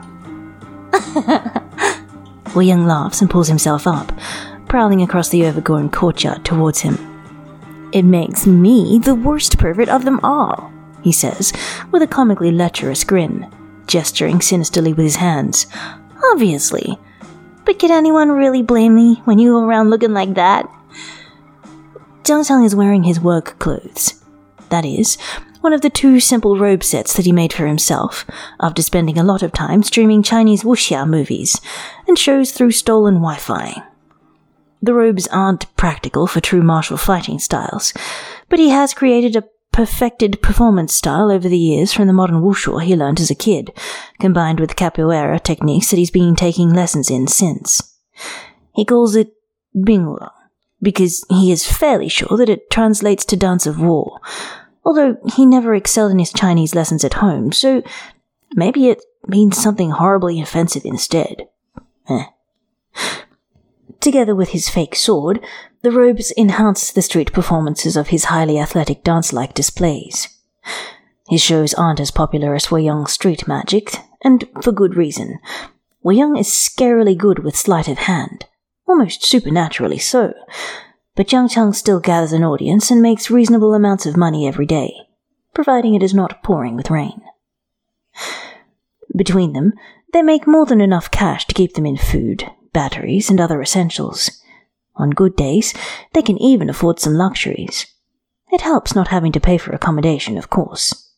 Wei Yang laughs and pulls himself up, prowling across the overgrown courtyard towards him. It makes me the worst pervert of them all, he says, with a comically lecherous grin, gesturing sinisterly with his hands. Obviously. But can anyone really blame me when you go around looking like that? Jiang Chang is wearing his work clothes. That is, one of the two simple robe sets that he made for himself, after spending a lot of time streaming Chinese wuxia movies and shows through stolen Wi-Fi. The robes aren't practical for true martial fighting styles, but he has created a perfected performance style over the years from the modern wushu he learned as a kid, combined with capoeira techniques that he's been taking lessons in since. He calls it Bingluo, because he is fairly sure that it translates to dance of war, although he never excelled in his Chinese lessons at home, so maybe it means something horribly offensive instead. Eh. Together with his fake sword, the robes enhance the street performances of his highly athletic dance-like displays. His shows aren't as popular as Wei Yang's street magic, and for good reason. Wei Yang is scarily good with sleight of hand, almost supernaturally so, but Jiang Chang still gathers an audience and makes reasonable amounts of money every day, providing it is not pouring with rain. Between them, they make more than enough cash to keep them in food, batteries, and other essentials. On good days, they can even afford some luxuries. It helps not having to pay for accommodation, of course.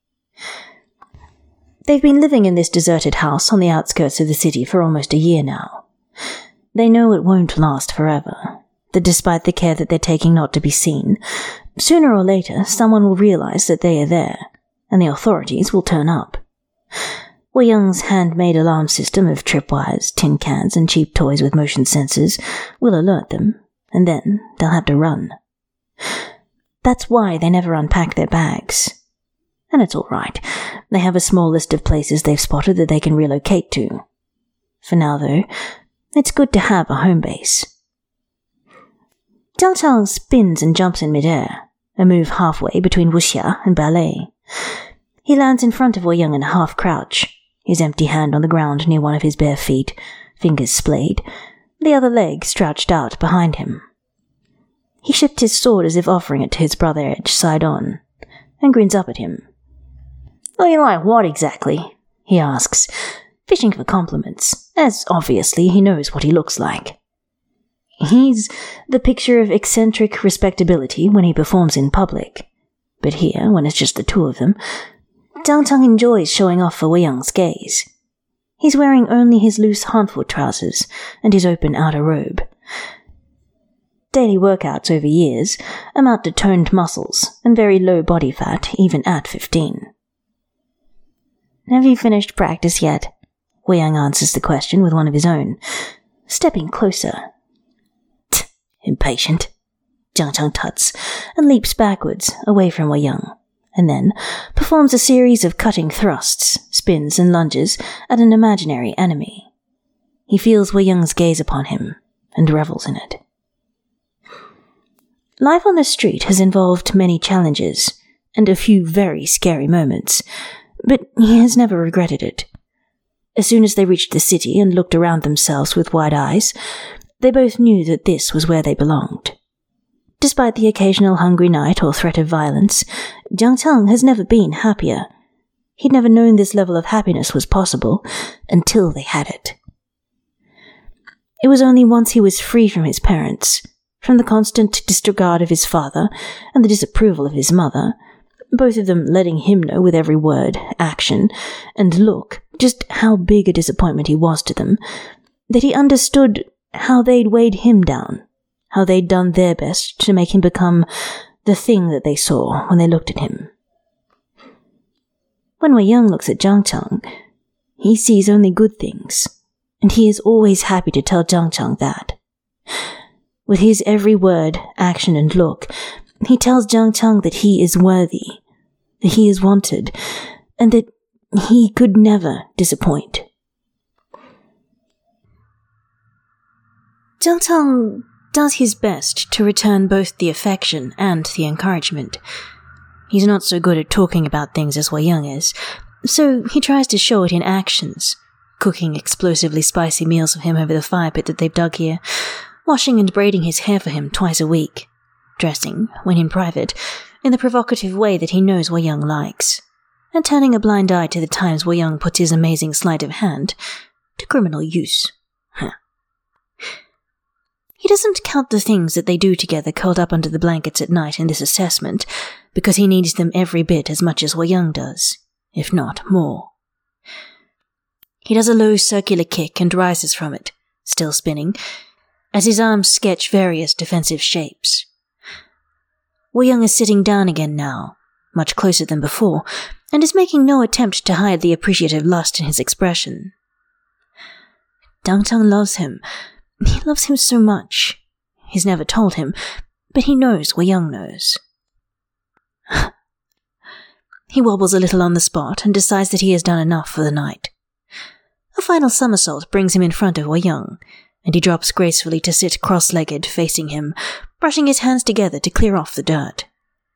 They've been living in this deserted house on the outskirts of the city for almost a year now. They know it won't last forever, that despite the care that they're taking not to be seen, sooner or later someone will realize that they are there, and the authorities will turn up. Wei Yang's handmade alarm system of tripwires, tin cans, and cheap toys with motion sensors will alert them, and then they'll have to run. That's why they never unpack their bags. And it's all right. They have a small list of places they've spotted that they can relocate to. For now, though, it's good to have a home base. Jiang Chang spins and jumps in midair, a move halfway between wuxia and ballet. He lands in front of Wei Yang in a half-crouch, his empty hand on the ground near one of his bare feet, fingers splayed, the other leg stretched out behind him. He shifts his sword as if offering it to his brother edge side on, and grins up at him. "Looking like what exactly?" he asks, fishing for compliments, as obviously he knows what he looks like. He's the picture of eccentric respectability when he performs in public, but here, when it's just the two of them, Jiang Chang enjoys showing off for Wei Yang's gaze. He's wearing only his loose hardfoot trousers and his open outer robe. Daily workouts over years amount to toned muscles and very low body fat even at fifteen. "Have you finished practice yet?" Wei Yang answers the question with one of his own, stepping closer. "Tch, impatient," Jiang Chang tuts and leaps backwards away from Wei Yang, and then performs a series of cutting thrusts, spins, and lunges at an imaginary enemy. He feels Wei Yang's gaze upon him and revels in it. Life on the street has involved many challenges and a few very scary moments, but he has never regretted it. As soon as they reached the city and looked around themselves with wide eyes, they both knew that this was where they belonged. Despite the occasional hungry night or threat of violence, Jiang Chang has never been happier. He'd never known this level of happiness was possible until they had it. It was only once he was free from his parents, from the constant disregard of his father and the disapproval of his mother, both of them letting him know with every word, action, and look just how big a disappointment he was to them, that he understood how they'd weighed him down, how they'd done their best to make him become the thing that they saw when they looked at him. When Wei Yang looks at Jiang Chang, he sees only good things, and he is always happy to tell Jiang Chang that. With his every word, action, and look, he tells Jiang Chang that he is worthy, that he is wanted, and that he could never disappoint. Jiang Chang does his best to return both the affection and the encouragement. He's not so good at talking about things as Wei Yang is, so he tries to show it in actions, cooking explosively spicy meals for him over the fire pit that they've dug here, washing and braiding his hair for him twice a week, dressing, when in private, in the provocative way that he knows Wei Young likes, and turning a blind eye to the times Wei Young puts his amazing sleight of hand to criminal use. Huh. He doesn't count the things that they do together curled up under the blankets at night in this assessment, because he needs them every bit as much as Wei Young does, if not more. He does a low circular kick and rises from it, still spinning, as his arms sketch various defensive shapes. Wei Young is sitting down again now, much closer than before, and is making no attempt to hide the appreciative lust in his expression. Dang Chang loves him. He loves him so much. He's never told him, but he knows Wei Young knows. He wobbles a little on the spot and decides that he has done enough for the night. A final somersault brings him in front of Wei Young, and he drops gracefully to sit cross-legged facing him, brushing his hands together to clear off the dirt.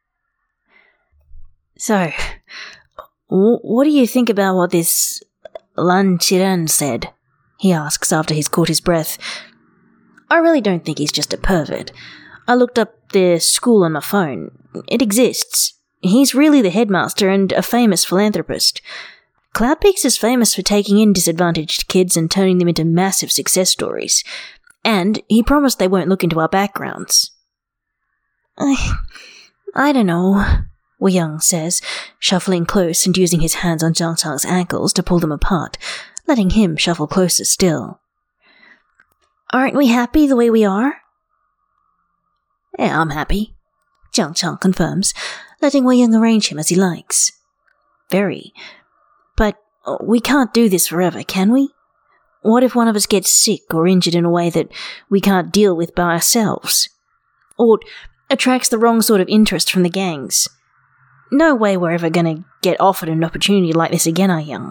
So, w- what do you think about what this Lan Qiren said? He asks after he's caught his breath. I really don't think he's just a pervert. I looked up their school on my phone. It exists. He's really the headmaster and a famous philanthropist. Cloud Peaks is famous for taking in disadvantaged kids and turning them into massive success stories. And he promised they won't look into our backgrounds. I... I don't know, Wei Young says, shuffling close and using his hands on Jiang Chang's ankles to pull them apart, letting him shuffle closer still. Aren't we happy the way we are? Yeah, I'm happy, Jiang Chang confirms, letting Wei Young arrange him as he likes. Very. But we can't do this forever, can we? What if one of us gets sick or injured in a way that we can't deal with by ourselves? Or attracts the wrong sort of interest from the gangs? No way we're ever going to get offered an opportunity like this again, are Young?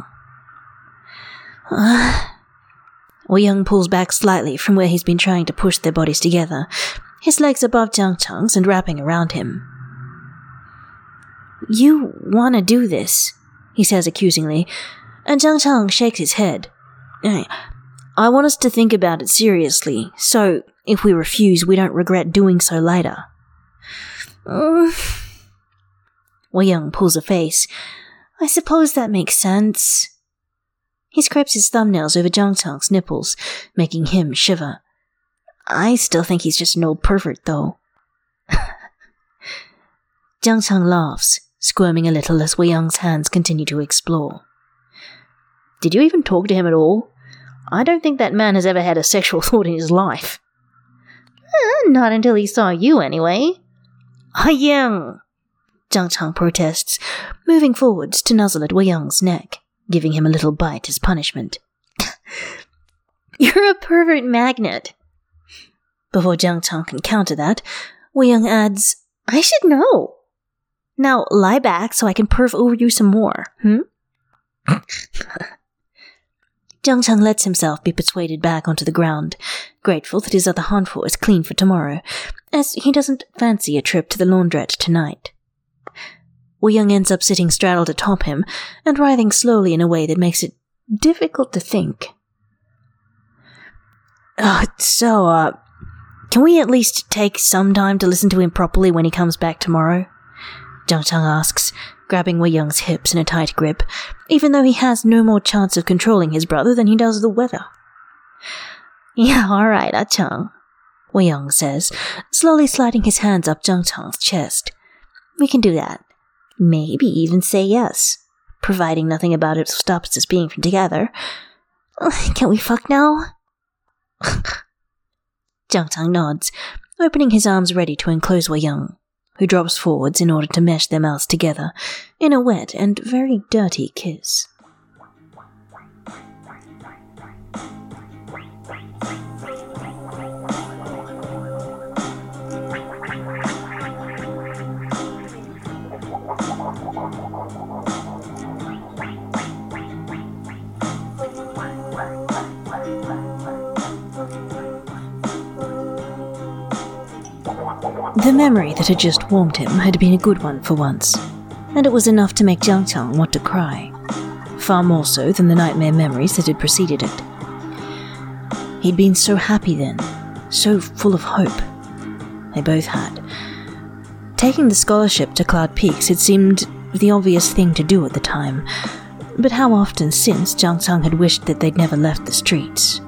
Uh, Wei Young pulls back slightly from where he's been trying to push their bodies together, his legs above Jiang Chang's and wrapping around him. You want to do this, he says accusingly, and Jiang Chang shakes his head. I want us to think about it seriously, so if we refuse, we don't regret doing so later. Uh, Wei Young pulls a face. I suppose that makes sense. He scrapes his thumbnails over Jiang Chang's nipples, making him shiver. I still think he's just an old pervert, though. Jiang Chang laughs, squirming a little as Wei Young's hands continue to explore. Did you even talk to him at all? I don't think that man has ever had a sexual thought in his life. Eh, not until he saw you, anyway. Ah, Young! Jiang Chang protests, moving forwards to nuzzle at Wei Young's neck, giving him a little bite as punishment. You're a pervert magnet. Before Jiang Chang can counter that, Wei Young adds, I should know. Now lie back so I can perv over you some more, hmm? Jiang Chang lets himself be persuaded back onto the ground, grateful that his other handful is clean for tomorrow, as he doesn't fancy a trip to the laundrette tonight. Wei Young ends up sitting straddled atop him and writhing slowly in a way that makes it difficult to think. Uh, so, uh, can we at least take some time to listen to him properly when he comes back tomorrow? Jiang Chang asks, grabbing Wei Young's hips in a tight grip, even though he has no more chance of controlling his brother than he does the weather. Yeah, alright, Ah Chang, Wei Young says, slowly sliding his hands up Jiang Chang's chest. We can do that. Maybe even say yes, providing nothing about it stops us being together. Can we fuck now? Jiang Chang nods, opening his arms ready to enclose Wei Young, who drops forwards in order to mesh their mouths together in a wet and very dirty kiss. The memory that had just warmed him had been a good one for once, and it was enough to make Jiang Chang want to cry, far more so than the nightmare memories that had preceded it. He'd been so happy then, so full of hope. They both had, Taking the scholarship to Cloud Peaks had seemed the obvious thing to do at the time, but how often since Jiang Chang had wished that they'd never left the streets.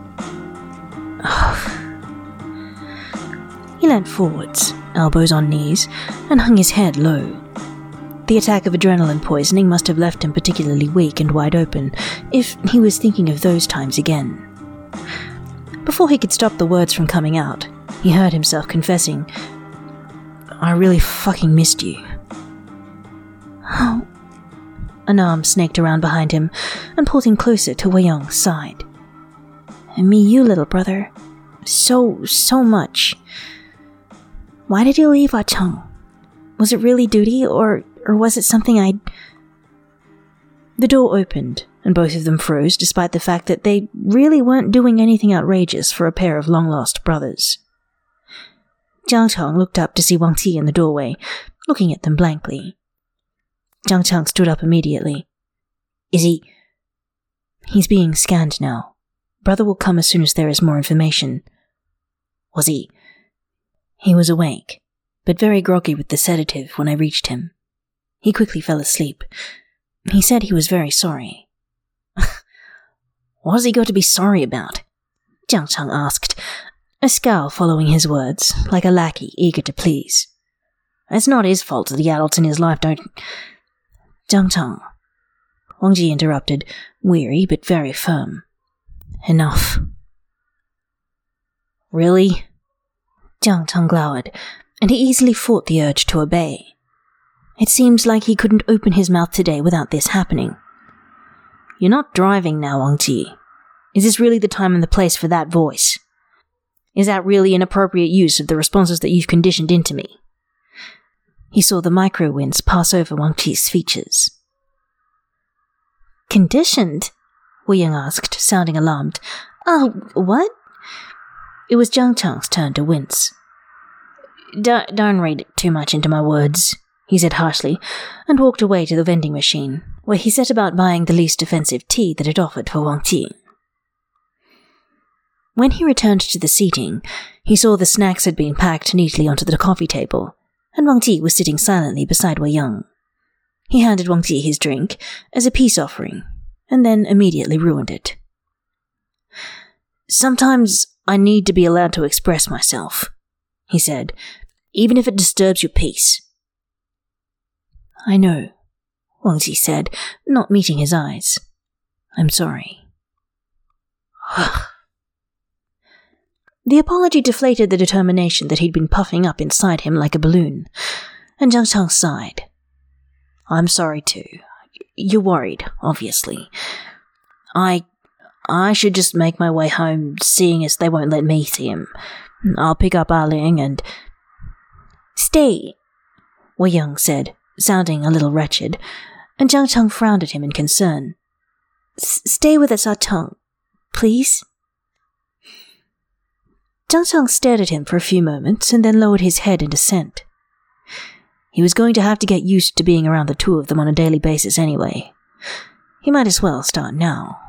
He leant forwards, elbows on knees, and hung his head low. The attack of adrenaline poisoning must have left him particularly weak and wide open, if he was thinking of those times again. Before he could stop the words from coming out, he heard himself confessing, "I really fucking missed you." Oh. An arm snaked around behind him and pulled him closer to Wei Yong's side. "And me you, little brother. So, so much. Why did you leave Ah Cheng? Was it really duty, or, or was it something I'd..." The door opened, and both of them froze despite the fact that they really weren't doing anything outrageous for a pair of long-lost brothers. Jiang Chang looked up to see Wang Qi in the doorway, looking at them blankly. Jiang Chang stood up immediately. "Is he..." "He's being scanned now. Brother will come as soon as there is more information." "Was he..." "He was awake, but very groggy with the sedative when I reached him. He quickly fell asleep. He said he was very sorry." "What has he got to be sorry about?" Jiang Chang asked, a scowl following his words, like a lackey eager to please. "It's not his fault that the adults in his life don't..." "Jiang Chang," Wang Ji interrupted, weary but very firm. "Enough." "Really?" Jiang Chang glowered, and he easily fought the urge to obey. It seemed like he couldn't open his mouth today without this happening. "You're not driving now, Wang Ji. Is this really the time and the place for that voice? Is that really an appropriate use of the responses that you've conditioned into me?" He saw the micro-wince pass over Wang Ji's features. "Conditioned?" Wei Yong asked, sounding alarmed. "Oh, what?" It was Jiang Chang's turn to wince. Don't, don't read too much into my words," he said harshly, and walked away to the vending machine, where he set about buying the least offensive tea that it offered for Wang Ji. When he returned to the seating, he saw the snacks had been packed neatly onto the coffee table, and Wang Ji was sitting silently beside Wei Yong. He handed Wang Ji his drink as a peace offering, and then immediately ruined it. "Sometimes I need to be allowed to express myself," he said, "even if it disturbs your peace." "I know," Wang Ji said, not meeting his eyes. "I'm sorry." The apology deflated the determination that he'd been puffing up inside him like a balloon, and Jiang Chang sighed. "I'm sorry too. You're worried, obviously. I... I should just make my way home, seeing as they won't let me see him. I'll pick up Ah Ling and..." "Stay," Wei Yong said, sounding a little wretched, and Jiang Chang frowned at him in concern. "Stay with us, Ah Cheng, please." Jiang Chang stared at him for a few moments and then lowered his head in dissent. He was going to have to get used to being around the two of them on a daily basis anyway. He might as well start now.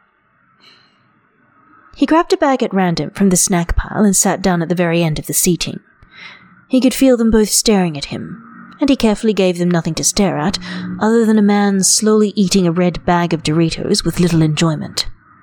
He grabbed a bag at random from the snack pile and sat down at the very end of the seating. He could feel them both staring at him, and he carefully gave them nothing to stare at other than a man slowly eating a red bag of Doritos with little enjoyment.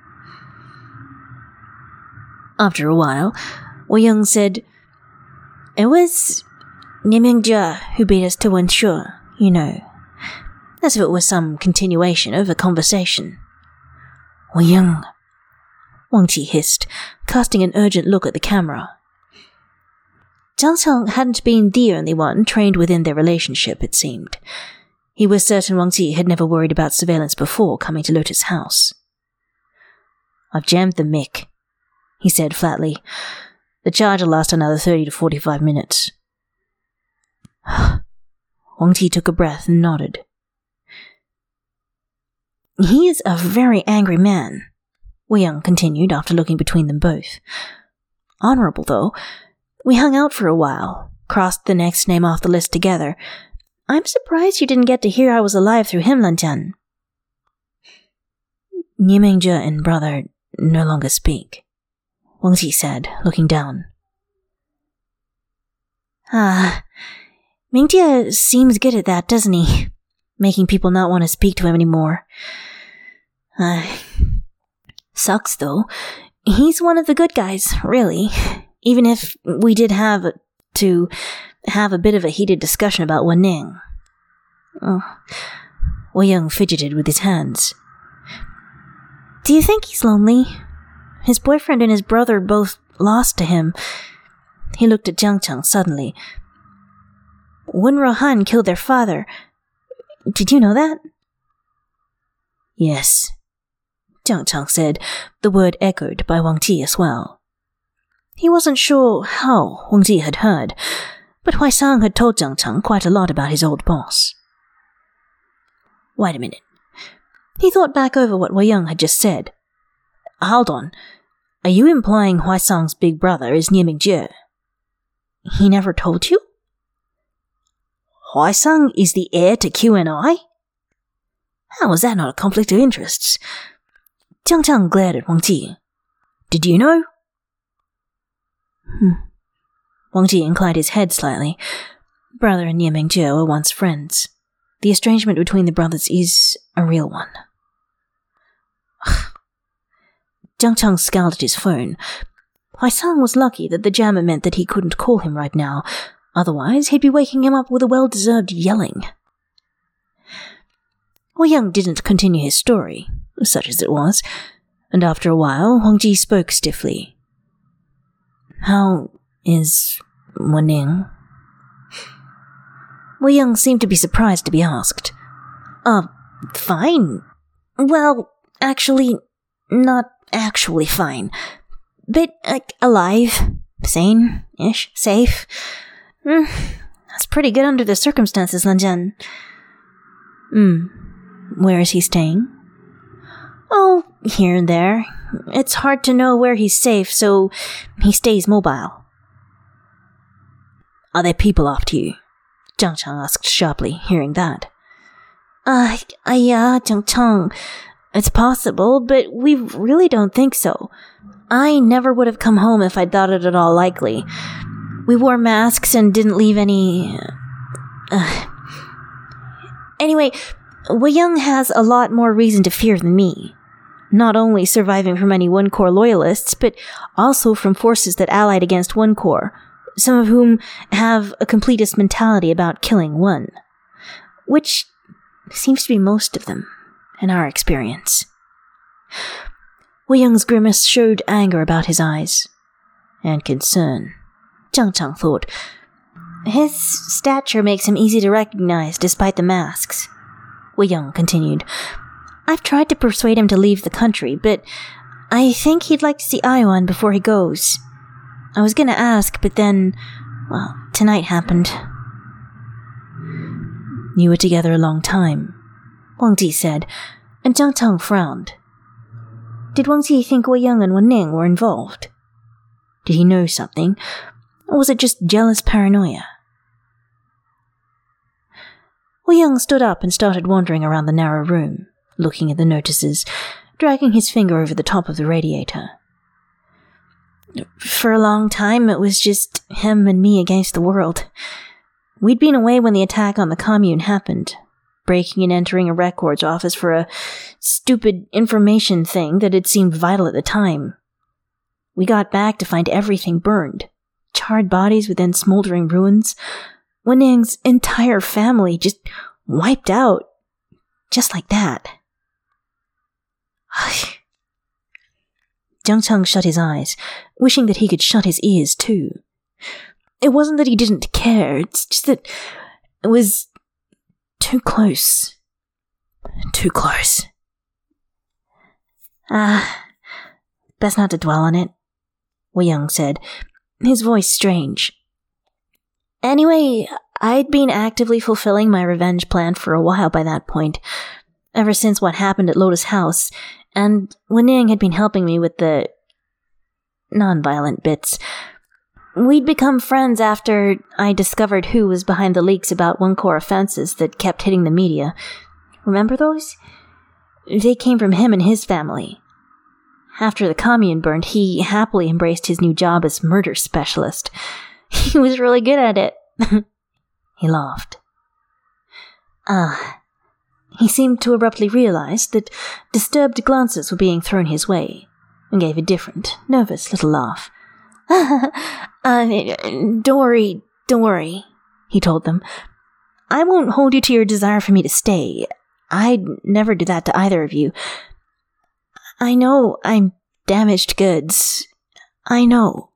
After a while, Wei Yong said, "It was Nie Mingjie who beat us to Wenshu, you know, as if it was some continuation of a conversation." "Wei Yong," Wang Ji hissed, casting an urgent look at the camera. Jiang Chang hadn't been the only one trained within their relationship, it seemed. He was certain Wang Ji had never worried about surveillance before coming to Lotus House. "I've jammed the mic," he said flatly. "The charge will last another thirty to forty-five minutes. Wang Ji took a breath and nodded. "He is a very angry man," Wei Yong continued after looking between them both. "Honorable, though. We hung out for a while, crossed the next name off the list together. I'm surprised you didn't get to hear I was alive through him, Lanjian." "Nie Mingjie and brother no longer speak," Wang Ji said, looking down. "Ah, Mingjie seems good at that, doesn't he? Making people not want to speak to him anymore. Uh, sucks, though. He's one of the good guys, really. Even if we did have to have a bit of a heated discussion about Wen Ning. Oh. Wei Young fidgeted with his hands. Do you think he's lonely? His boyfriend and his brother both lost to him. He looked at Jiang Cheng suddenly. Wen Rohan killed their father. Did you know that? Yes, Jiang Cheng said, the word echoed by Wang Ji as well. He wasn't sure how Wang Ji had heard, but Huaisang had told Jiang Cheng quite a lot about his old boss. Wait a minute. He thought back over what Wei Young had just said. Hold on. Are you implying Huaisang's big brother is Nie Mingjie? He never told you? Huaisang is the heir to Q N I? How is that not a conflict of interests? Jiang Cheng glared at Wang Ji. Did you know? Hmm. Wang Ji inclined his head slightly. Brother and Nie Mingjie were once friends. The estrangement between the brothers is a real one. Jiang Cheng scowled at his phone. Huaisang was lucky that the jammer meant that he couldn't call him right now. Otherwise, he'd be waking him up with a well-deserved yelling. Wei Young didn't continue his story, such as it was, and after a while, Wang Ji spoke stiffly. How is Wen Ning? Wei Young seemed to be surprised to be asked. Uh, fine. Well, actually, not actually fine. Bit, like, alive. Sane-ish. Safe. Mm, that's pretty good under the circumstances, Lan Zhan. Hmm. Where is he staying? Oh, here and there. It's hard to know where he's safe, so he stays mobile. Are there people after you? Jiang Cheng asked sharply, hearing that. Uh, uh yeah, Jiang Cheng. It's possible, but we really don't think so. I never would have come home if I'd thought it at all likely. We wore masks and didn't leave any... Uh. Anyway, Wei Young has a lot more reason to fear than me. Not only surviving from any One Corps loyalists, but also from forces that allied against One Corps, some of whom have a completist mentality about killing one. Which seems to be most of them, in our experience. Wei Young's grimace showed anger about his eyes, and concern. Jiang Cheng thought, his stature makes him easy to recognize despite the masks. Wei Young continued, I've tried to persuade him to leave the country, but I think he'd like to see Aiwan before he goes. I was gonna ask, but then, well, tonight happened. You were together a long time, Wang Ji said, and Jiang Cheng frowned. Did Wang Ji think Wei Young and Wen Ning were involved? Did he know something, or was it just jealous paranoia? Wei Young stood up and started wandering around the narrow room, looking at the notices, dragging his finger over the top of the radiator. For a long time, it was just him and me against the world. We'd been away when the attack on the commune happened, breaking and entering a records office for a stupid information thing that had seemed vital at the time. We got back to find everything burned, charred bodies within smoldering ruins. Wen Ning's entire family just wiped out, just like that. Jiang Cheng shut his eyes, wishing that he could shut his ears too. It wasn't that he didn't care, it's just that it was too close. Too close. Ah, best not to dwell on it, Wei Young said, his voice strange. Anyway, I'd been actively fulfilling my revenge plan for a while by that point, ever since what happened at Lotus House, and Wen Ning had been helping me with the non-violent bits. We'd become friends after I discovered who was behind the leaks about One Corps offenses that kept hitting the media. Remember those? They came from him and his family. After the commune burned, he happily embraced his new job as murder specialist. He was really good at it. He laughed. Ah. He seemed to abruptly realize that disturbed glances were being thrown his way, and gave a different, nervous little laugh. uh, don't worry, don't worry, he told them. I won't hold you to your desire for me to stay. I'd never do that to either of you. I know I'm damaged goods. I know.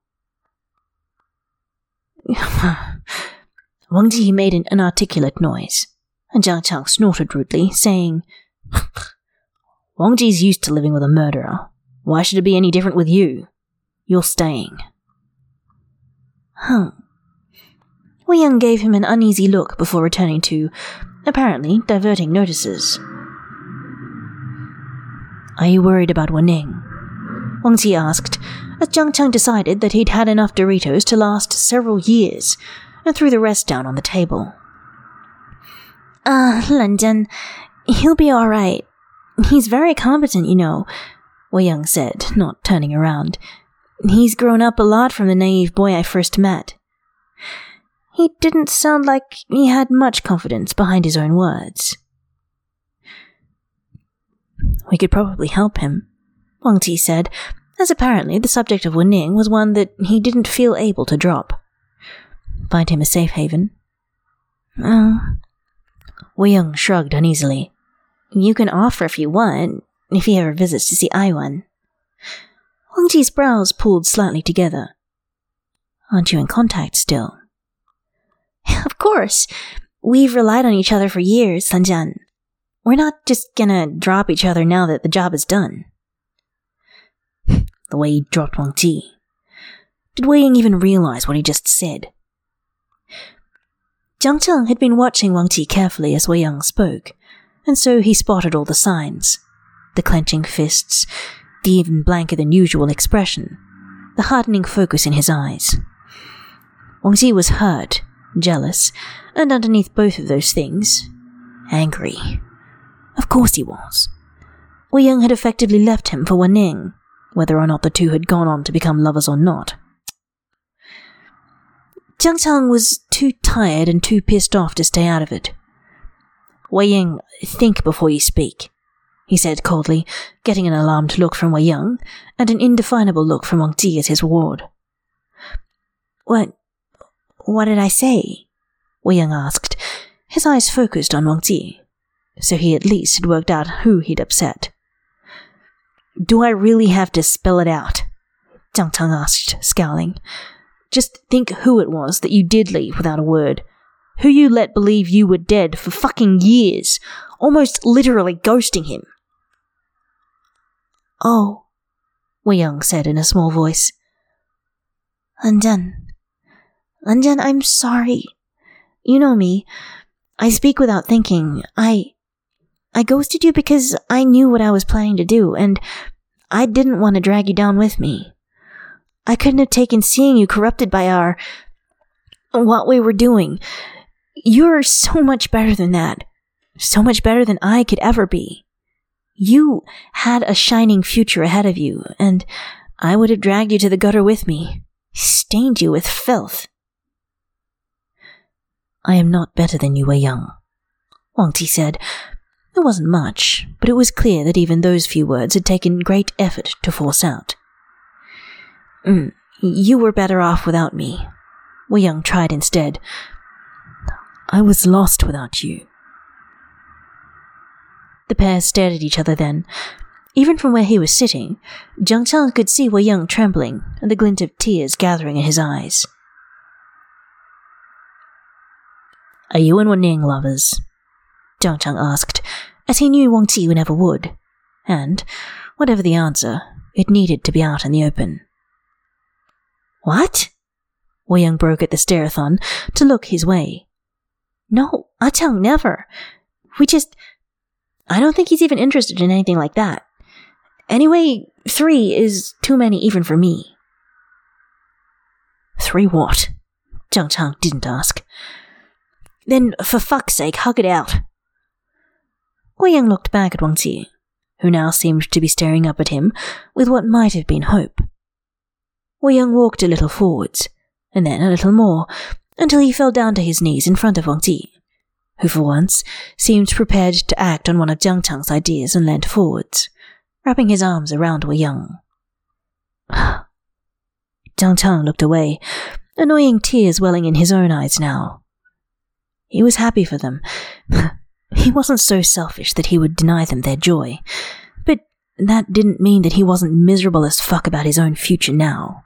Wang Ji made an inarticulate noise, and Jiang Chang snorted rudely, saying, Wang Ji's used to living with a murderer. Why should it be any different with you? You're staying. Huh. Wei Yang gave him an uneasy look before returning to, apparently, diverting notices. Are you worried about Wan Ning? Wang Ji asked, as Jiang Chang decided that he'd had enough Doritos to last several years, and threw the rest down on the table. Ah, uh, Lan Zhan, he'll be all right. He's very competent, you know, Wei Yang said, not turning around. He's grown up a lot from the naive boy I first met. He didn't sound like he had much confidence behind his own words. We could probably help him, Wang Ji said, as apparently the subject of Wan Ning was one that he didn't feel able to drop. Find him a safe haven? Oh. Wei Yang shrugged uneasily. You can offer if you want, if he ever visits to see Aiwan. Wang Ji's brows pulled slightly together. Aren't you in contact still? Of course. We've relied on each other for years, Lan Zhan. We're not just gonna drop each other now that the job is done. The way he dropped Wang Ji. Did Wei Yang even realize what he just said? Jiang Cheng had been watching Wang Ji carefully as Wei Yang spoke, and so he spotted all the signs. The clenching fists, the even blanker than usual expression, the hardening focus in his eyes. Wang Ji was hurt, jealous, and underneath both of those things, angry. Of course he was. Wei Yang had effectively left him for Wan Ning, whether or not the two had gone on to become lovers or not. Jiang Chang was too tired and too pissed off to stay out of it. Wei Yang, think before you speak, he said coldly, getting an alarmed look from Wei Yang and an indefinable look from Wang Ji as his ward. What... what did I say? Wei Yang asked, his eyes focused on Wang Ji, so he at least had worked out who he'd upset. Do I really have to spell it out? Jiang Chang asked, scowling. Just think who it was that you did leave without a word. Who you let believe you were dead for fucking years, almost literally ghosting him. Oh, Wei Yang said in a small voice. Lan Zhan. Lan Zhan, I'm sorry. You know me. I speak without thinking. I... I ghosted you because I knew what I was planning to do, and I didn't want to drag you down with me. I couldn't have taken seeing you corrupted by our... what we were doing. You're so much better than that. So much better than I could ever be. You had a shining future ahead of you, and I would have dragged you to the gutter with me, stained you with filth. I am not better than you, Wei Yang, Wang Ji said. It wasn't much, but it was clear that even those few words had taken great effort to force out. Mm, you were better off without me, Wei Yang tried instead. I was lost without you. The pair stared at each other then. Even from where he was sitting, Jiang Chang could see Wei Yang trembling and the glint of tears gathering in his eyes. Are you and Wan Ning lovers? Jiang Chang asked, as he knew Wang Ji never would, and, whatever the answer, it needed to be out in the open. What? Wei Yang broke at the stare-a-thon to look his way. No, Ah Chang, never. We just... I don't think he's even interested in anything like that. Anyway, three is too many even for me. Three what? Jiang Chang didn't ask. Then, for fuck's sake, hug it out. Wei Yang looked back at Wang Ji, who now seemed to be staring up at him with what might have been hope. Wei Yang walked a little forwards, and then a little more, until he fell down to his knees in front of Wang Ji, who for once seemed prepared to act on one of Jiang Chang's ideas and leant forwards, wrapping his arms around Wei Yang. Jiang Chang looked away, annoying tears welling in his own eyes now. He was happy for them. He wasn't so selfish that he would deny them their joy, but that didn't mean that he wasn't miserable as fuck about his own future now.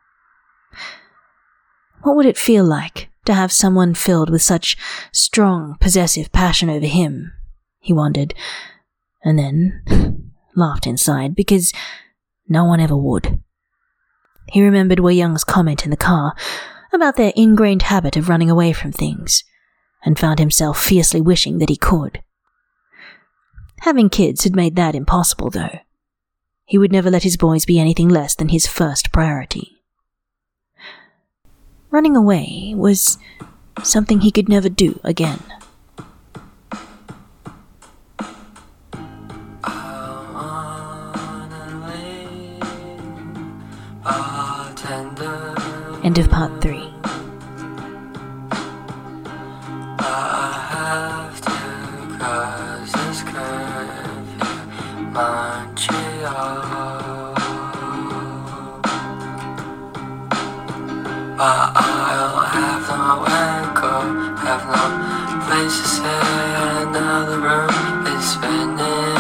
What would it feel like to have someone filled with such strong, possessive passion over him? He wondered, and then laughed inside, because no one ever would. He remembered Wei Yang's comment in the car about their ingrained habit of running away from things, and found himself fiercely wishing that he could. Having kids had made that impossible, though. He would never let his boys be anything less than his first priority. Running away was something he could never do again. End of part three. But I'll have nowhere to go, have no place to stay, another room is spinning.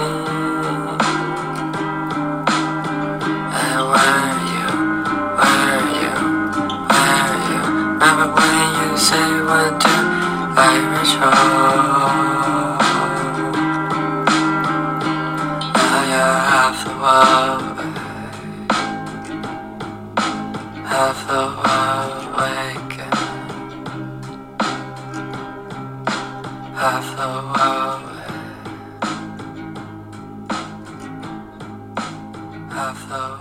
And where are you, where are you, where are you? Remember when you said you went to Irish Hall? Now you're half the world, half the world waking, half the world, half the world.